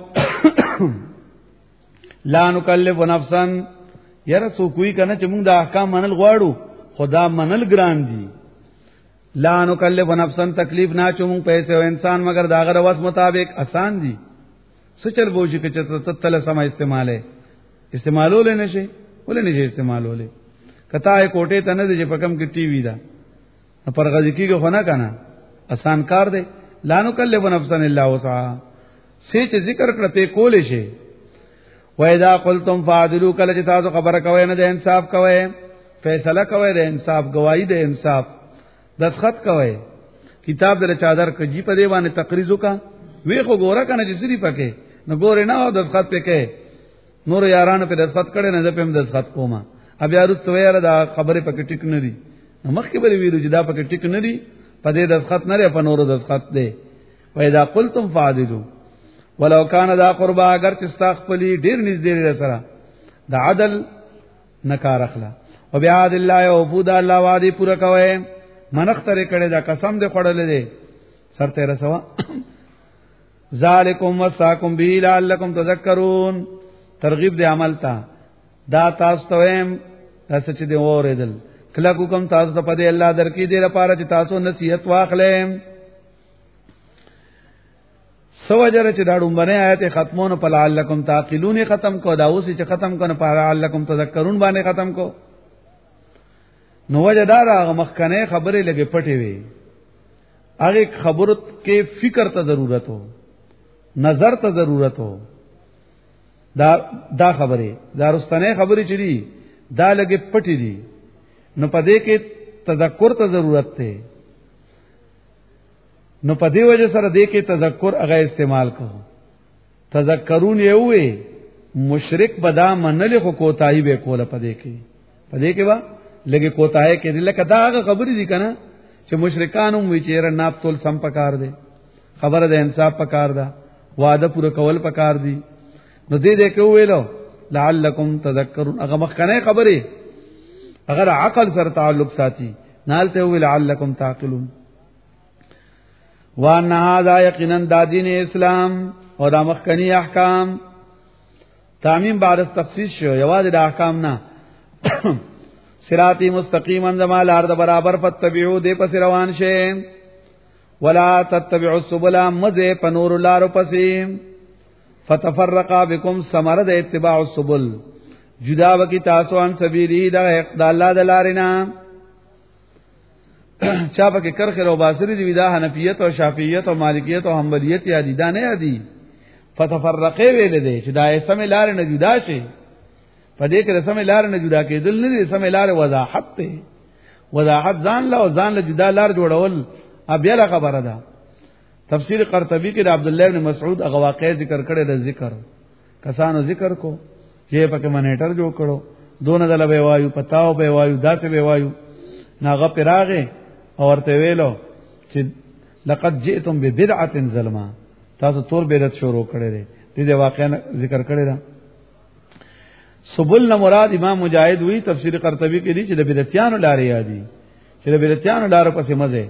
لا نکلف نفسا یرسو کوئی کنه چې موږ د احکام منل غواړو خدا منل ګران دي لا نکلف نفسا تکلیف نه چوم پیسې او انسان مگر داغه رواس مطابق آسان دي سچل بوجي کې چې تل سم استعمالول نه شي ولې نه شي استعمالول کته کوټه ته نه دي چې پکم کې ټي وی دا پر غږی کېږي خو نه کنه آسان کار دی لا نکلف نفسا الا وسعها سې چې ذکر کړته کولې شي وَإِذَا قُلْتُمْ فَعْدِلُوا کله چې تاسو خبره کوئ نه د انصاف کوئ فیصله کوئ د انصاف گواہی د انصاف دسخط کوئ کتاب در چادر کجی په دی باندې تقریض وکا وی خو ګوره کنه چې سری پکې نو ګوره نه او دسخط پکې نور یارانو په دسخط کړي نه په دسخط کوما بیا رستو یاره دا خبره پکې ټیک نه دي مخکې به ویلو چې دا پکې ټیک نه دي په دې دسخط نه لري په نور دسخط دی وَإِذَا قُلْتُمْ فَعْدِلُوا ولو کان دا قربا اگر چې استغفلی ډیر نږدې لري سره د عدل نکار اخلا او بیا د الله او بود الله وادي پورا کوي منختره کړي دا قسم دې خړلې دې سرته رسوا ذالکم وصاکم به لعلکم تذکرون ترغیب دې عمل تا دا تاسو ته هم تاسو چې دې اوریدل کله کوم تاسو ته پدې الله درکې دې لپاره چې تاسو نصیحت واخلې سوجر چې دا ډومبنه آیت ختمونه په لعلکم تعقلون ختم کو دا اوس چې ختم کنه په لعلکم تذکرون باندې ختم کو نو وجدار هغه مخکنه خبره لګي پټي وي هغه خبرت کې فکر ته ضرورت هو نظر ته ضرورت هو دا خبره دا رستنه خبره چي دا لګي پټي دي نو پدې کې تذکر ته ضرورت ته نو په دې وجه سره دې کې تذکر هغه استعمال کو تذکرون یو وي مشرک بدا منل خو کوتاهی به کوله پدې کې وا لګي کوتاهی کې لکه دا هغه خبرې دي کنه چې مشرکانو وی چیرې ناپ تول سم پکار دي خبره د انصاف پکار ده وعده پوره کول پکار دي نو دې کې ویلو لعلکم تذکرون هغه مخکنه خبره اگر عقل سره تعلق ساتي نالته وی لعلکم تعقلون وان هذا یقینا د دین اسلام او د مخکنی احکام تعمیم بعد تخصیص شو یوازې د احکام نه صراطی مستقیما زمال ارض برابر فتبعوا دې پس روان شئ ولا تتبعوا السبل مزه پنور لار پسې فتفرقا بكم ثمر د اتباع السبل جدا وکي تاسو ان سبیلی د الله د لارینه چا پکې کرخه او باسری دی دا حنفیت او شافعیت او مالکیت او حنبلیت یا دي دا نه یادي فتفرقه ویل دي چې دا سم لار نه جدا شي پدې کې سم لار نه جدا کېدل نه دي سم لار وضاحت ته وضاحت ځان له او ځان له جدا لار جوړول بیا لا خبره ده تفسیر قرطبی کې د عبد الله بن مسعود هغه واقع ذکر کړي د ذکر کسانو ذکر کو چې پکې منیټر جوړ کړو دون دل به وایو پتاو به وایو داسې به وایو ناغه پراغه اور ته ویلو چې لقد جئتم ببدعه ظلما تاسو تور بدعت شروع کړی دی دې واقعا ذکر کړی دا سبل نه مراد امام مجاهد وی تفسیر قرطبی کې دي چې د بدعتیانو لارې یادي چې د بدعتیانو لارو پسې مزه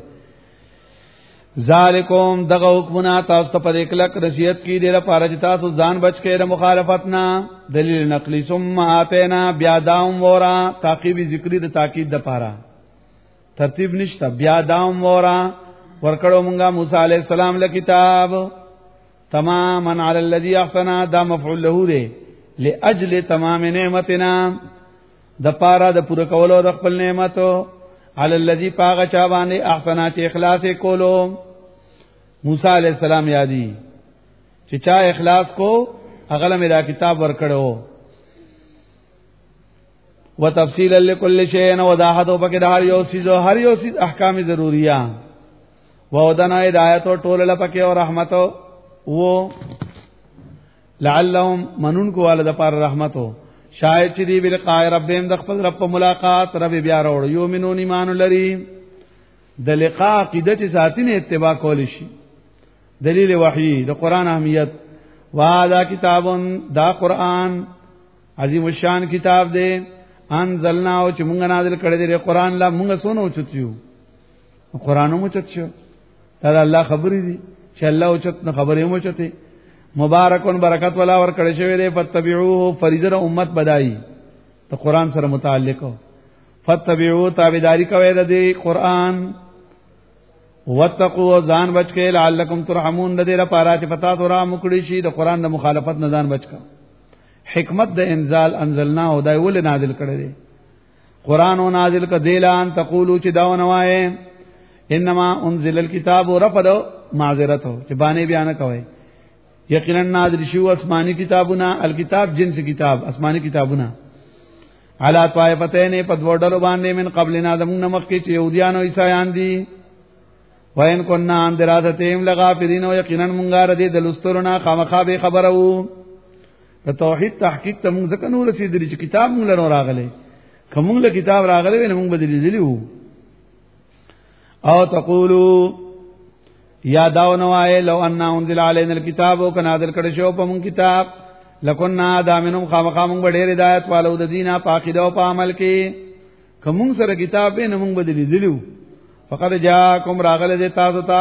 ذالکوم دغه حکمنا تاسو ته په کلک نصیحت کې دی لپاره چې تاسو ځان بچ کړئ د مخالفت نه دلیل نقلی ثم اتینا بیا داوم ورا تعقیب ذکری د تاکید د پاره ترتیب نشته بیا داوم ورا ورکړو مونږه موسی علی السلام له کتاب تماما علی الذی احسن دا مفعول له دی لاجل تمام نعمتنا د پاره د پوره کولو د خپل نعمتو علی الذی پاغه چا باندې احسن چې اخلاص کولو موسی علیہ السلام یادی چې چا اخلاص کو اغله مې دا کتاب ورکړو وتفصیلا لكل شیء وضاحت وبکه هر یو سیز احکام ضروریه وودنا ہدایت او ټول لپاره او رحمت وو لعلهم منون کو والد پر رحمتو شاید چې دی بلقاء ربهم د خپل رب ملاقات رب بیا وروړ یومنون ایمان لري د لقاء عقیده چې ساتینه اتباع کول شي دلیل وحی د قران اهمیت واذا کتابون دا قران عظیم الشان کتاب دی انزلنا او چې مونږ نازل کړی دی قران لا مونږ سونو چتیو قرانو مو چتشو دا الله خبرې دي چې الله او چت خبرې مو چته مبارکون برکت والا ور کړی شوی دی فتبعوه فریضه امت بدای ته قران سره متعلق فتبعوه تابعداری کوي د قران واتقوا ځان بچ کې لعلکم ترحمون د دې لپاره چې پتا سره مکړی شي د قران د مخالفت نه ځان بچ کا حکمت د انزال انزلنا او دای ول نازل کړی دی قران او نازل ک دیلان تقولوا چې داو نوای انما انزل الكتاب رفض معذرته چې باندې بیان کوي یقینا نازل شو آسمانی کتابونه الکتاب جنس کتاب آسمانی کتابونه علا طائفتین پدوړل باندې من قبلنا دمون مخکې چې يهوديان او عیسایان دي وین کنا ان دراستهم لغافلین او یقینا مونږه ردی د لسترنا خامخا به خبره وو د توحید تحقیق ته مونږ ځکه نو رسیدلی چې کتاب مونږ له راغله کومه له کتاب راغله نه مونږ بدلی دي او تقولوا یا داو نوائے لو اننا انزل علینا الكتاب او کنادل کړه شو په مون کتاب لکنا دامنم خامخامون بډېر ہدایت والو د دینه پاکیده او په عمل کې کوم سره کتاب به نمون بدلی دلیو فقط جاءکم راغله د تاسو ته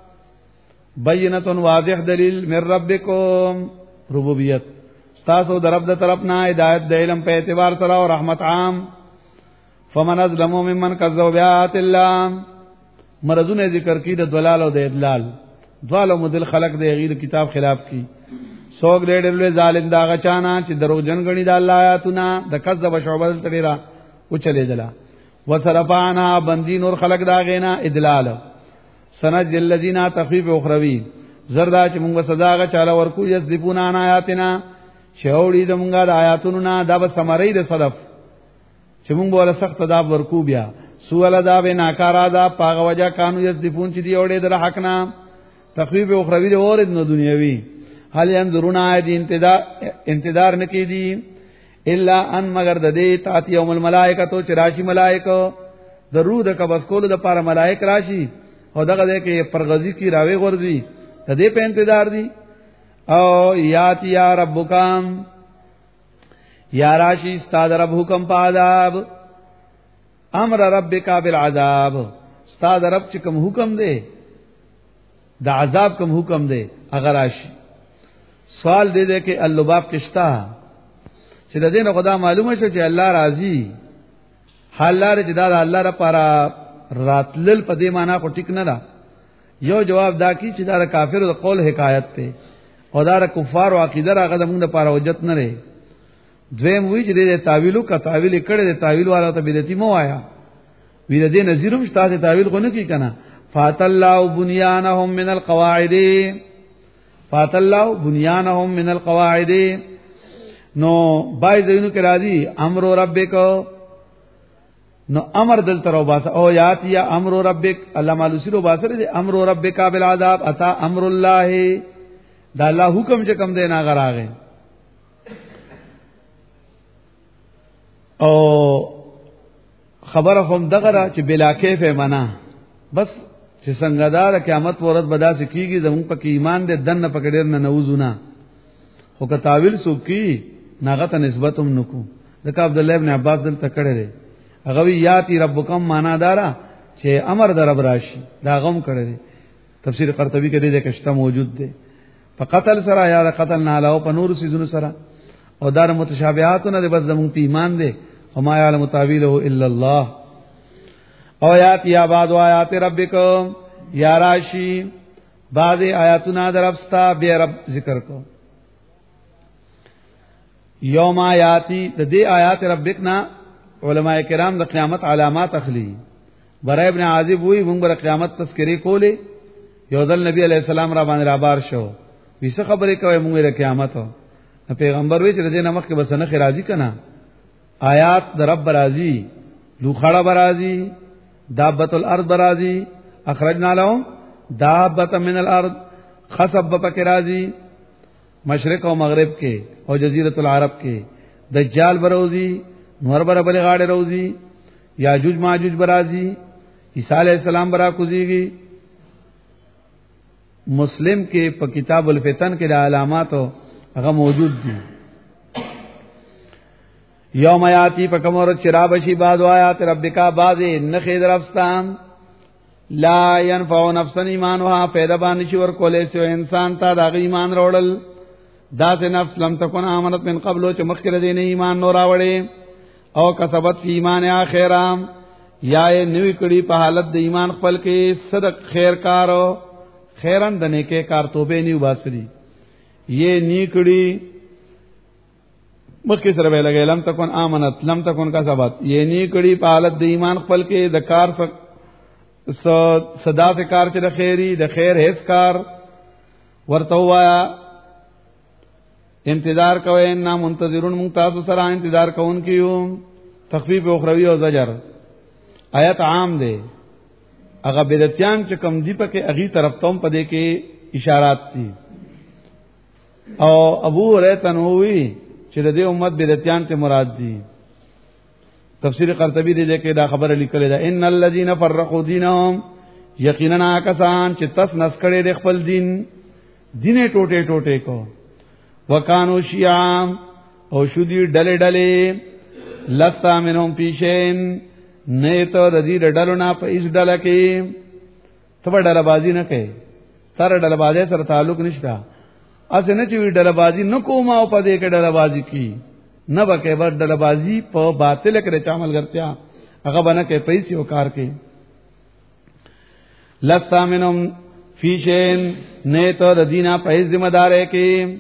بینۃ واضح دلیل من ربکم ربوبیت تاسو د رب د طرف نه ہدایت د علم په اعتبار سره او رحمت عام فمن ظلم ممن کذب بآیات الله مرزونه ذکر کی د دلال او د ادلال دوالو مدل خلق د غیر کتاب خلاف کی سوګ ډېر ظالم دا غچانا چې درو جن غنی د الله آیاتونه د کذب شعبہ تلرا او چلے دلا وصرفانا بندی نور خلق دا غینا ادلال سنج الذین تخفیف اخروی زردا چې موږ صدا غ چاله ورکو یذبون آیاتنا شوړی د موږ د آیاتونو نه دا به سمری د صدف چې موږ ولا سخت دا ورکو بیا سوال دا به ناکارا دا پاغه وجا قانون یذبون چې دی اورې در حقنا تخفیف اخروی د اور د دنیوي حال ينظرون آیت انتظار نکی دی الا ان مگر د دې تاتی یوم الملائکه تو چراشی ملائکه درود کبس کول د پاره ملائک راشي او دغه دې کې پرغزی کی راوي غورځي د دې په انتظار دي او یات یا ربکم یا راشی استاد رب حکم پاداب امر ربک بالعذاب استاد رب چې کوم حکم دی د عذاب کوم حکم دی اگر راشي سوال دې دې کې اللباب کشتا چې د دې نه خدا معلومه شو چې الله راضي حالار چې دا الله لپاره راتلل په دې معنا کو ټیک نه دا یو جواب دا کی چې دا کافر د قول حکایت ته او دا کفار او عقیده راغه د موږ لپاره وجت نه لري دویم وی چې د تعویلو کا تعویل کړي د تعویل والا ته بدعتي مو آیا وی د دې نظیرم شته تعویل کو نه کی کنه فات الله بنيانهم من القواعد فات الله بنيانهم من القواعد نو بای زینو کرا دی امر ربک نو امر دل تر وباسه او یات یا امر ربک الله مالوسی رو باسره دی امر ربک بالعذاب اتا امر الله دا الله حکم چې کم دی نه غراغه او خبره هم دغه چې بلا کیف معنا بس چې څنګه دا قیامت ورځ بدا سکیږي زمون په ایمان دې دنه پکړیر نه نوزونه خو که تعویل سوکی ناغه ته نسبت هم نکو دغه عبد الله ابن عباس دل تکړه دی هغه وی یاتی ربکم معنا دارا چې امر در رب راشي دا غم کړی تفسیر قرطبی کې دې کشته موجود دی په قتل سره یا قتل نه علاوه په نور سيزونو سره او دار متشابهاتونه دې بس زمون په ایمان دی او ما یعلم تعویله الا الله او آیات یا بعد آیات ربکم یا راشی بعد آیاتنا در افستا بے رب ذکر کو یوم آیاتی د دې آیات ربکنا علماء کرام د قیامت علامات اخلی برای ابن عازب وی موږ بر قیامت تذکری کولې یو ځل نبی علیہ السلام را باندې رابار شو ویسه خبرې کوي موږ د قیامت پیغمبر وی چې د نمک کې بس نه خراجی کنا آیات د رب راضی لوخړه برازی دابت الارض برازی اخرجنا لهم دابت من الارض خصب بکرازی مشرق او مغرب کې او جزیرۃ العرب کې دجال بروزی نور بر بل غاړه روزی یاجوج ماجوج برازی عیسی علیہ السلام برا کوزیږي مسلم کې په کتاب الفتن کې د علامات هغه موجود دي یوم یاتی پکمور چرابشی بعد آیات ربکا بعد نخید رفستان لا ينفع نفسا ایمانها پیدا باندې شور کولې سو انسان ته دا ایمان وروړل دا سه نفس لم تکن امنت من قبل چې مخکره دین ایمان نور راوړې او کسبت ایمان اخرام یا نوې کړي په حالت د ایمان خپل کې صدق خیر کارو خیرن د نیکه کار توبه نیو باسري یہ نیکړي مخکې سره ویل لم تکن امنت لم تکن کسبت یہ نیکړي په حالت د ایمان خپل کې د کار صدا سے کار چې د خیری د خیر هیڅ کار ورته وایا انتظار کوئ ان منتظرون ممتاز سره انتظار کوون کیو تخفیف اخروی او زجر آیت عام ده هغه بدعتيان چې کم دی په کې اغي طرف تم پدې کې اشارات دي او ابو هريره تنووي چې د دې امت بدعتيان ته مراد دي تفسیر قرطبی دې کې دا خبره لیکلې ده ان الذين فرقوا دينهم یقینا کسان چې تس نس کړي د خپل دین دینه ټوټه ټوټه کو وکانو شیعا او شودی ډلې ډلې لستا منهم پیشین نه ته د دې ډلو نه په اس ډله کې ته ډله بازی نه کوي تر ډله بازی سره تعلق نشته اسه نه چې ډله بازی نه کوم او په دې کې ډله بازی کی نه بکې ور ډله بازی په باطل کې چامل ګرځیا هغه باندې کې پیسې او کار کې لستا منهم پیشین نه ته د دینه په ذمہ دار کې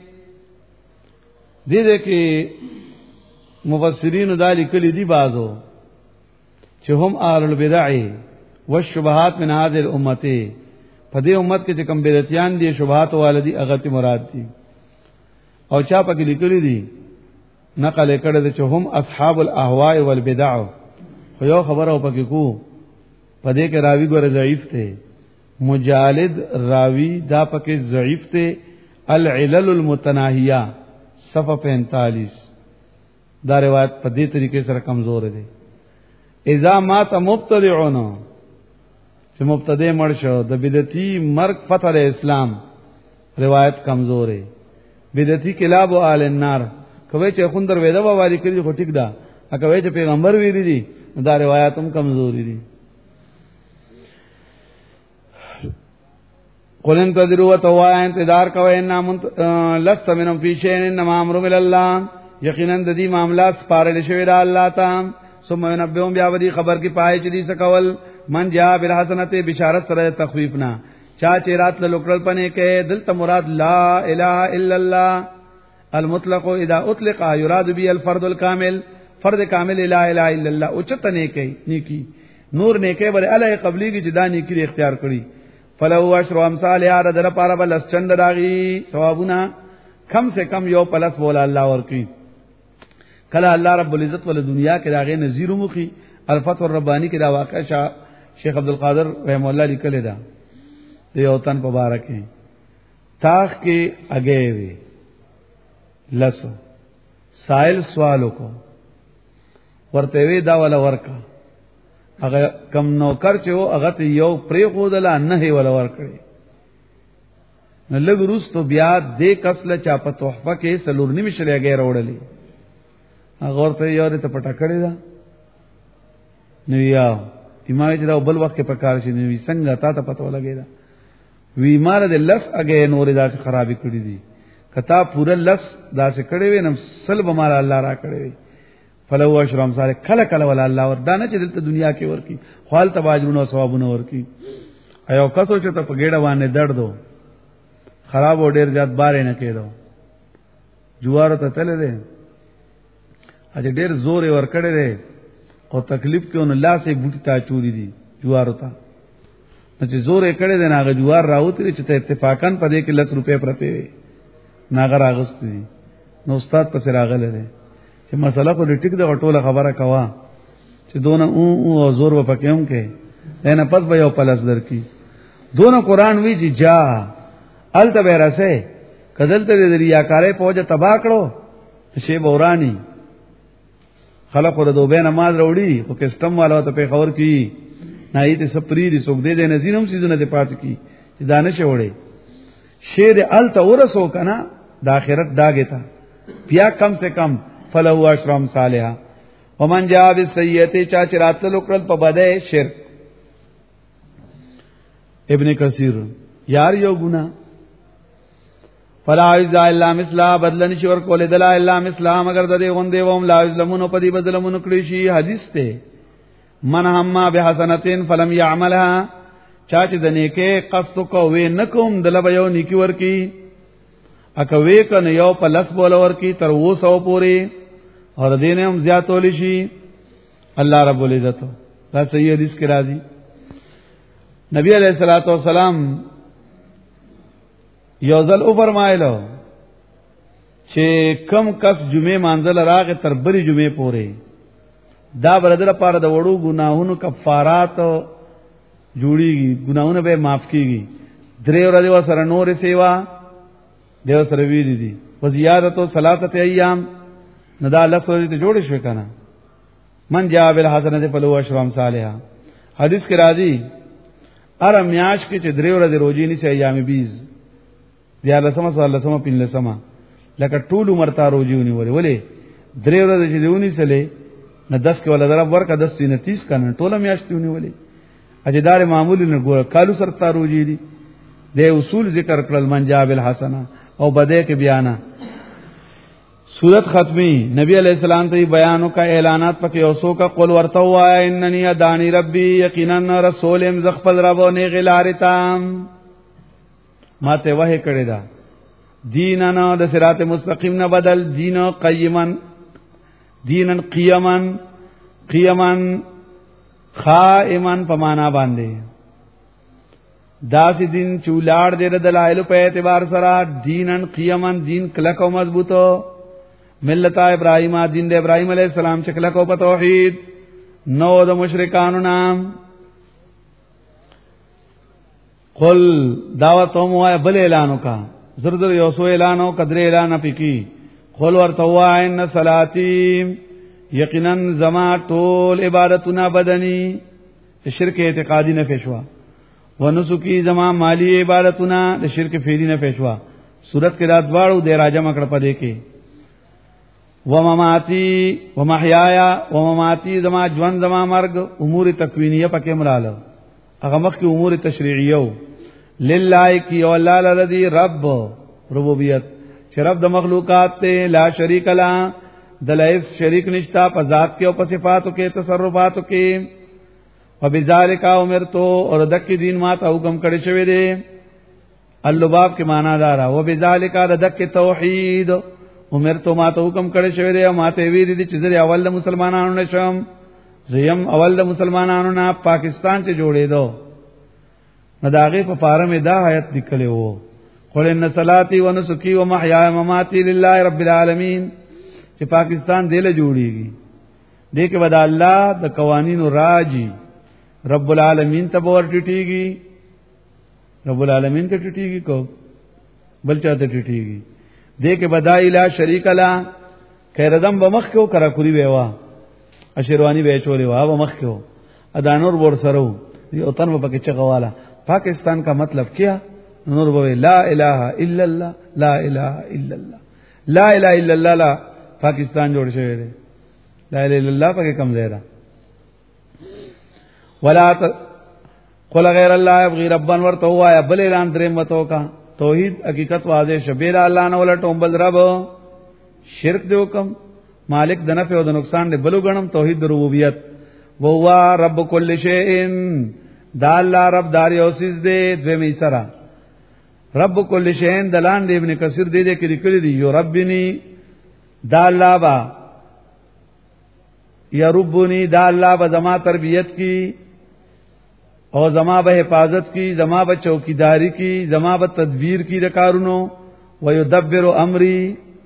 دې کې مفسرین دالی کلی دی بازو چې هم اهل البدع والشبهات من هذه الامه په دې امت کې چې کوم بدعتيان دي شبهات والدي هغه ته مراد دي او چا پکې لیکلي دي نقل کړه چې هم اصحاب الاهواء والبدع خو یو خبره پکې کو په دې کې راوی ګور ضعیف ته مجالد راوی دا پکې ضعیف ته العلل المتناهیه صفحه 45 دا روایت په دې طریقې سره کمزور دی اذا مات مبتدعون چې مبتدع مړ شو د بدعتي مرګ فتح اسلام روایت کمزور دی بدعتي کلاب او آل النار کوي چې خوندر وېدا واري کړی خو ټیک ده کوي چې پیغمبر ویلي دي دا روایت هم کمزوري دي قل انتظروا وتوا انتظار کوئ ان لست منهم في شيء انما امر الى الله یقینا د دې معاملات سپارل شوی د الله ته ثم ينبئهم بیا ودي خبر کی پای چې دې سکول من جاء بالحسنات بشارت سره تخفیفنا چا چې رات له لوکړل پنه کې دلته مراد لا اله الا الله المطلق اذا اطلق يراد به الفرد الكامل فرد کامل لا اله الا الله او چته نه کوي نیکی نور نه کوي بل اله قبلی کی جدا نیکی اختیار کړی فلو اشر امثال یار در پاره بل چند راغي ثوابنا کم سے کم یو پلس بولا الله ورکی کله الله رب العزت ول دنیا کې راغې نذیر مخي الفتح الربانی کې دا واقع شیخ عبد القادر رحم الله لیکل دا یو تن مبارک تاخ کې اگے وی لسو سائل سوالو کو ورته وی دا ولا ورکا هغه کم نوکر چې و هغه ته یو پری خودلا نه ولا ور کړی نو لږ وروسته بیا دې کسله چا په تحفه کې سلور نیمه شلې غیر وړلې هغه ورته یو ته پټه کړی دا نو یا ایمای چې دا بل وخت کې پکار شي نو څنګه تا ته پته ولګی دا وی مار دې لس اگې نورې داسې خرابې کړې دي کتا پورا لس داسې کړې وې نو سلب مال الله را کړې وې فلو اشرام سره کله کله ول الله وردانه چې دلته دنیا کې ورکی خپل تباجرونو ثوابونه ورکی ایو کسو چې ته په ګډه باندې درد دو خراب او ډیر زیات بارې نه کېدو جوار ته تل دې اځ ډیر زور ور کړې دې او تکلیف کې ان الله سه بوټي تا چوری دي جوار ته چې زور یې کړې دې ناغه جوار راوتري چې ته اتفاقاً په دې کې 10 روپے پرته وي ناغه راغست دي نو استاد پس راغله دې چې مسله کو دې ټیک د ټوله خبره کوا چې دونه او زور و پکېم کې نه پس به یو پلس درکې دونه قران وی چې جا الته به راسه کدلته دې ریاکارې پوجا تبا کړو شی بورانی خلق ور دوبه نماز وروړي خو کسٹم والا ته په خبر کی نه ایت سپری دي سوګ دې نزینم سيزونه ته پات کی چې دانش وړي شیر الته ورسو کنا د اخرت داګه تا بیا کم سے کم فلهو اشرام صالحا ومن جاء بالسیئه چا چرات لوکل په بده شرک ابن کثیر یار یو ګنا فلا اذا الا مثلا بدلن شور کول دلا الا مثلا مگر د دې غوندې ووم لا ظلمون په دې بدلمون کړی شي حدیث ته من هم بحسنتين فلم يعملها چا چې د نیکه قصد کو وې نکوم دل به یو نیکی ورکی اکوي کنه یو په لس بول ورکی تر 200 پوری اور دینه هم زیاتول شي الله رب العزت دا صحیح حدیث کې راځي نبی علیہ الصلوۃ والسلام یوزل او فرمایلو چې کم کس جمعه مانځل راغه تر بری جمعه پوره دا برادر لپاره د وړو ګناهونو کفارات جوړیږي ګناهونه به معاف کیږي درې ورځې وسره نور سیوا دیو سره وی دي وزیادتو ثلاثه ایام ندا الله سره ته جوړ شو کنه من جاء بالحسنه فلو اشرام صالحا حدیث کې راځي ار میاش کې چې درې ورځې روزي نشي ایام 20 دیار لسمه سوال لسمه پین لسمه لکه ټول عمر تا روزيونی ولې درې ورځې چې دیونی سره نه 10 کې ولا درب ورکا 10 نه 30 کنه ټوله میاشتونی ولې اجدار معمولی نه ګور کالو سر تا روزي دي د اصول ذکر کړل من جاء بالحسنه او بده کې بیانا سورت ختمی نبی علیہ السلام ته بیانو کا اعلانات پکې اوسو کا قول ورته وایا اننی ادانی ربی یقینا رسول ام زخپل رب نه غلارتام ماته وه کړی دا دیننا د صراط مستقیم نه بدل دین قیمن دینن قیمن خائمن پمانا باندې داس دین چولاړ دې د دلایل په اعتبار سره دینن قیمن دین کلک او مضبوطو ملت ابراهیم دین د ابراهیم علیه السلام چې کلک او په توحید نو د مشرکانو نام قل دعوتهم وای بل اعلانو کا زردر یوسو اعلانو قدر اعلان پکی قل ورتوا ان صلاتی یقینا زما ټول عبادتنا بدنی شرک اعتقادی نه پېښوا ونسکی زما مالی عبادتنا د شرک فعلی نه پېښوا صورت کې رات واړو د راجم کړه پدې کې ومماتی ومحیایا ومماتی زما ژوند زما مرګ امور تکوینیه پکې مراله هغه مخ کې امور تشریعیه لله کی او الله الذی رب ربوبیت چې رب د مخلوقات ته لا شریک لا دلایس شریک نشتا په ذات کې او په صفاتو کې تصرفاتو کې وبذالک امرتو اور دک دین ما ته حکم کړی شوی دی اللباب کې معنا دارا وبذالک دک توحید امرتو ما ته حکم کړی شوی دی او ما ته وی دي چې زه اول د مسلمانانو نشم زیم اول د مسلمانانو نه پاکستان چې جوړې دو مداغه په فارم دا آیت لیکلې وو قل ان صلاتي ونسكي ومحياي ومماتي لله رب العالمین چې پاکستان دله جوړیږي دې کې ودا الله د قوانینو راجی رب العالمین ته ورټیږي رب العالمین ته ټیږي کو بل چاته ټیږي دې کې ودا الا شریک لا خیردم بمخ کو کرا کوری ویوا اشروانی به چولې وا بمخ کو ادانور ور سره یو تن په کې چغواله پاکستان کا مطلب کیا نور بوي لا اله الا الله لا اله الا الله لا اله الا الله لا پاکستان جوړ شوی دی لا اله الا الله پکې کم ځای ده ولا قل غیر الله ابغي ربا ورته وایا بل اعلان درې متو کا توحید حقیقت واضح شبیر الله نه ولټوم بل رب شرک دی حکم مالک د نفع او د نقصان دی بلو غنم توحید ربوبیت وهو رب کل شیء دا الله رب دار یو سیز دی دوی سره رب کل شیء دلان دی ابن کثیر دی کې لیکلی دی یو ربنی دا الله با یا ربنی دا الله با زما تربیت کی او زما به حفاظت کی زما به چوکیداری کی زما به تدبیر کی د کارونو ويدبر امری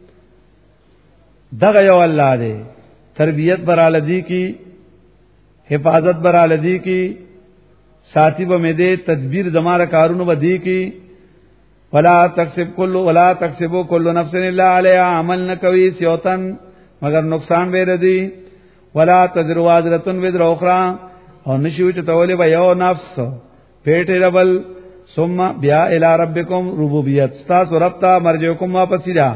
دغه یو الله دی تربیت برالدی کی حفاظت برالدی کی ساتھی به مې دې تدبیر زما د کارونو بدی کی ولا تکسبو کل نفس الا علیها عمل نکوي سیوتن مگر نقصان به ردی ولا تزر وازره وزر اخرى او نشیو چتولی با یو نفس پیٹی ربل ثم بیا الى ربکم ربوبیت ستاس و ربتا مرجعکم واپسی دا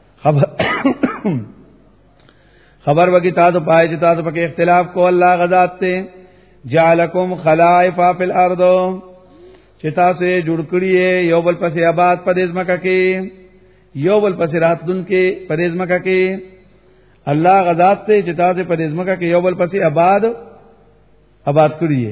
خبر وکی تاسو پائے چی تاسو پاک اختلاف کو اللہ غذات تے جعلکم خلائفا فی الارض چی تاسو جڑ کریے یو بل پسی آباد پدیز مکہ کی یو بل پسی رات دن کے پدیز مکہ کی اللہ غذات تے چی تاسو پدیز مکہ کی یو بل پسی آباد کریے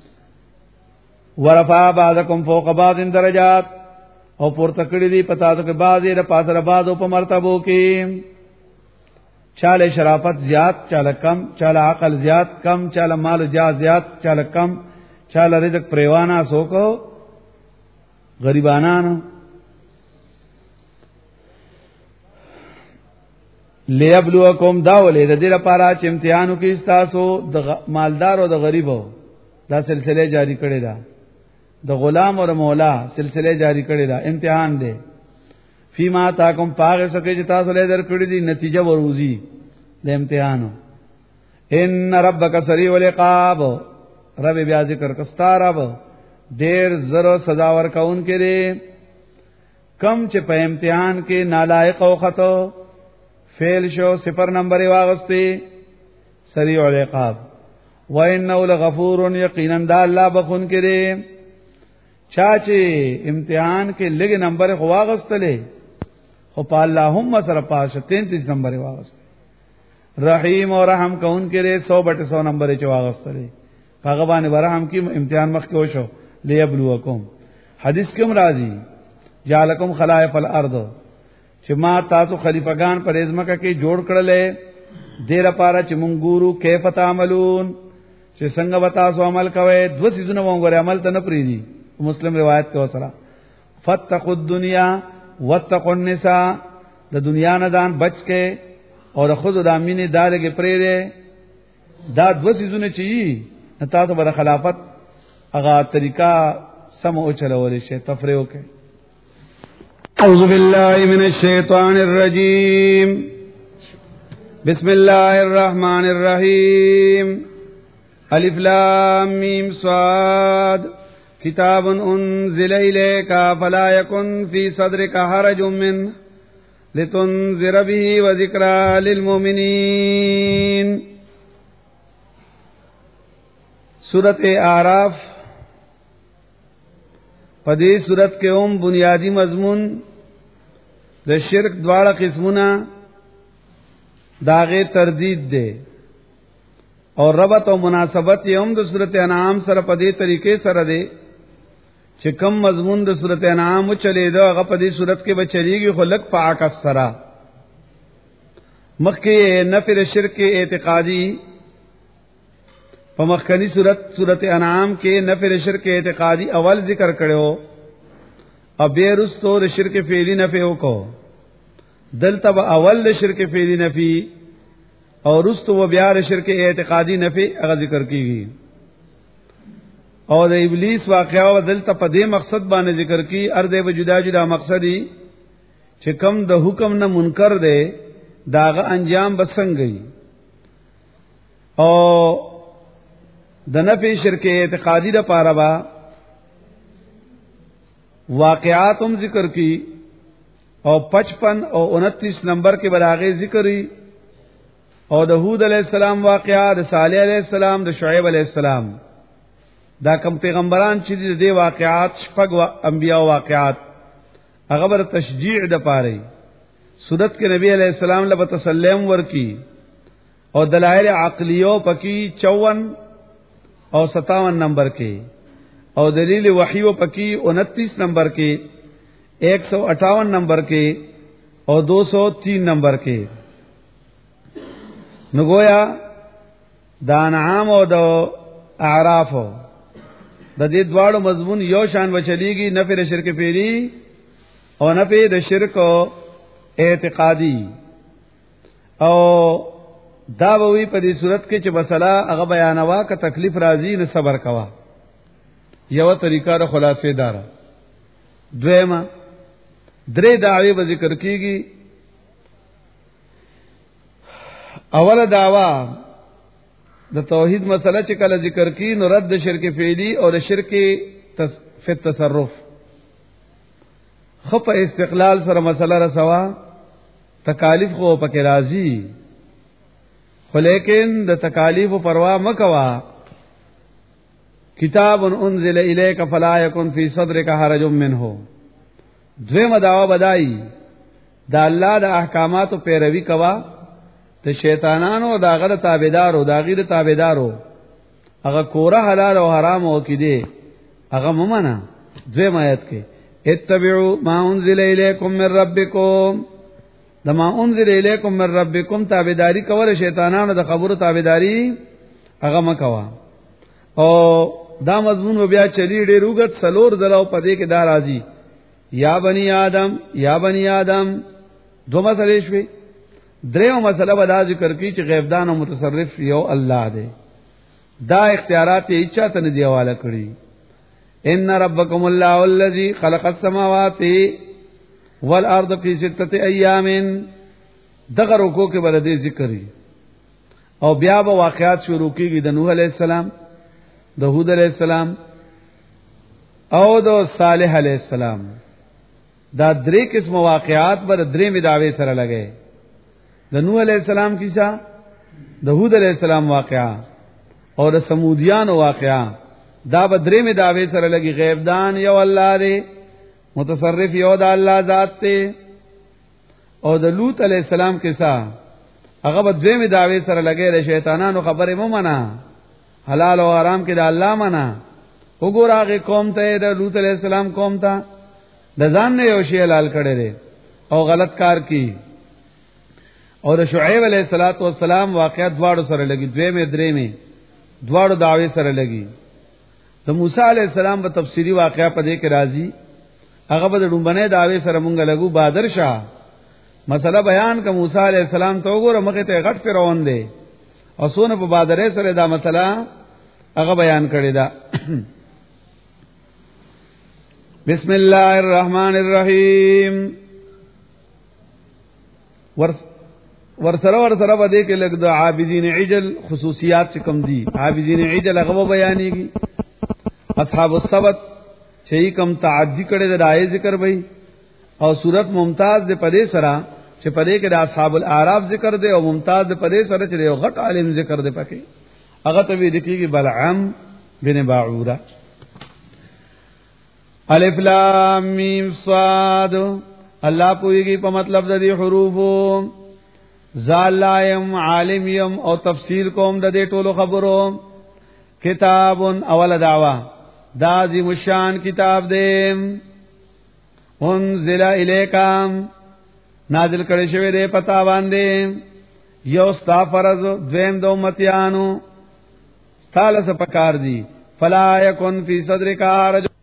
ورفع بعضکم فوق بعض درجات او پورته کړی دی پتا ته کې بعضی د پاسره بعضو په مرتبو کې چاله شرافت زیات چاله کم چاله عقل زیات کم چاله مال جا زیات چاله کم چاله رزق پریوانا سوکو غریبانان لیبلوکم داولې د دې لپاره چې امتحانو کې تاسو د مالدار او د غریبو دا سلسله جاری کړی دا د غلام او مولا سلسله جاری کړی دا امتحان دی فيما تاکم پاغه سکه چې تاسو له در کړی دي نتیجه وروزی د امتحانو ان ربک سریع العقاب رب بیا ذکر کستا رب ډیر زرو سزا ورکون کړي کم چې په امتحان کې نالایق او خطو فیل شو 0 نمبر واغستی سریع العقاب وانه لغفور یقینا د الله بخون کړي چاچی امتحان کې لګ نمبر واغستلې خو په اللهم سره پاس 33 نمبر واغست رحیم او رحم کون کړي 100/100 نمبر چې واغستلې هغه باندې ورحم کې امتحان مخ کې وشو لیبلوکم حدیث کوم راځي جعلکم خلائف الارض چې ما تاسو خلیفګان پر ازمکه کې جوړ کړلې ډیر لپاره چې مونږ ګورو کیف تعملون چې څنګه وتا سو عمل کوي دو سيزونه مونږ عمل ته نه پریدي مسلم روایت کې وسره فتقوا الدنيا واتقوا النساء د دنیا نه دان بچ کې او خود د امینه دار کې پرېره دا دو سيزونه چي تاسو بر خلافت هغه طریقہ سم او چلول شي تفریو کې اعوذ بالله من الشیطان الرجیم بسم الله الرحمن الرحیم الف لام میم صاد کتاب انزل الیک فلا یکن فی صدرک حرج منه لتنذر به وذکرى للمؤمنین سورۃ اعراف پدې سورۃ کې هم بنیادی مضمون د شرک دواړه قسمونه داغه تردید ده او ربط او مناسبت یې هم د سورۃ انعام سره په دې طریقې سره ده چې کم مضمون د سورۃ انعام چلے دا هغه په دې سورۃ کې بچریږي خلق پاک سره مخکې نفر شرک اعتقادي په مخکنی سورۃ انعام کې نفر شرک اعتقادي اول ذکر کړو او بیا رستو د شرک فعلی نفی وکړو دلته اول د شرک فعلی نفی او رستو بیا د شرک اعتقادي نفی هغه ذکر کیږي او د ابلیس واقعا دلته په دې مقصد باندې ذکر کی ارده به جدا جدا مقصدی چې کم د حکم نه منکر دی داغه انجام بسنګي او د نفي شرک اعتقادي د پاره با واقعات هم ذکر کی او 55 او 29 نمبر کې براغه ذکرې او د هود علیہ السلام واقعات، د صالح علیہ السلام، د شعیب علیہ السلام، دا کم پیغمبران چې د واقعات شپږ انبیاء واقعات هغه بر تشجیع د پاره سورت کې نبی علیہ السلام له تسلیم ورکی او دلائل عقلیو پکې 54 او 57 نمبر کې او دلیل وحیو پکې 29 نمبر کې 158 نمبر کې او 203 نمبر کې. نو گویا د انعام او د اعراف د دې دواړو مضمون یو شان بچلیږي، نفي د شرک فعلی او نفي د شرک اعتقادي. او دا وی په دې صورت کې چې مسله هغه بیانوا که تکلیف راځي نه صبر کوا، یو طریقه د خلاصې دار. دویمه درې دعوی به ذکر کیږي. اوله دعوا د توحید مسله چې کله ذکر کی نو رد شرک فعلی او د شرک فی التصرف خف استقلال سره مسله رسوا، تکالیف خو پکې راځي خو لیکن د تکالیف پروا مکوا. کتاب انزل الیک فلا یکن فی صدرک حرج منه. دویمه دعوا بدای دا الله د احکاماتو پیروي کوا، ته شیطانانو دا غره تابعدارو دا غیر تابعدارو هغه کوره حلال او حرام او کیدی هغه ممنه. دویمه آیت کې اتبعوا ما انزل الیکم من ربکم، دا ما انزل الیکم من ربکم تابعداری کول شیطانانو د خبرو تابعداری هغه مکوا. او دا مضمون بیا چلی ډیر وګت سلور زلاو پدې کې دا راځي یا بنی آدم یا بنی آدم. دو مسئلے شوي. دریو مسئلہ بدا ذکر کی چې غیب دان او متصرف یو الله دی، دا اختیارات یې اچا ته دی حواله کړی. ان ربکم الله الذی خلق السماوات والارض فی 6 ایام. دغه رکو کې بل دې ذکرې او بیا به واقعات شروع کیږي د نوح علیہ السلام، د هود علیہ السلام او د صالح علیہ السلام. دا درې قسم واقعات بر درې مداوی سره لګي. د نوح علیہ السلام کیسه، د هود علیہ السلام واقعا او د سمودیان واقعا، دا به درې مداوی سره لګي. غیب دان یو الله دی، متصرف یو د الله ذات ته. او د لوط علیہ السلام کیسه هغه به درې مداوی سره لګي. د شیطانانو خبره مو منا، حلال او حرام کې د الله منا. وګوره هغه قوم ته د لوط علیہ السلام قوم ته د ځان نه یو شی حلال کړي دي او غلط کار کی. او د شعیب علیہ الصلات والسلام واقعات دواړو سره لګي، دوی می درې می دواړو دعوی سره لګي. د موسی علیہ السلام په تفسیری واقعا پدې کې راځي، هغه به د ډومبنه دعوی سره مونږ لګو. بادر شاه مسله بیان ک موسی علیہ السلام ته وګوره مخه ته غټ فرعون دی او سونه په بادرې سره دا مسله هغه بیان کړی دا. بسم الله الرحمن الرحیم. ورسره باندې کې لګ د عابدین عجل خصوصیات چې کم دي. عابدین عجل هغه بیانېږي. اصحاب السبت چې کم تعدی کړي د آیه ذکر وای او صورت ممتاز د پدې سره چې پدې کې د اصحاب الاعراف ذکر دی او ممتاز د پدې سره چې یو غټ عالم ذکر دی پکې. هغه ته وی دکېږي بلعام بن باعوره. الف لام میم صاد. الله پویږي په مطلب د دې حروفو. زالایم عالم یم او تفسیر کوم د دې ټولو خبرو. کتاب اول دعوا دا عظیم الشان کتاب دی. انزل الیکم نازل کړي شوی دی پتا باندې. یو ستا فرض، دویم د امتیانو ستاله څه پکار دی. فلا یکن فی صدرک حرج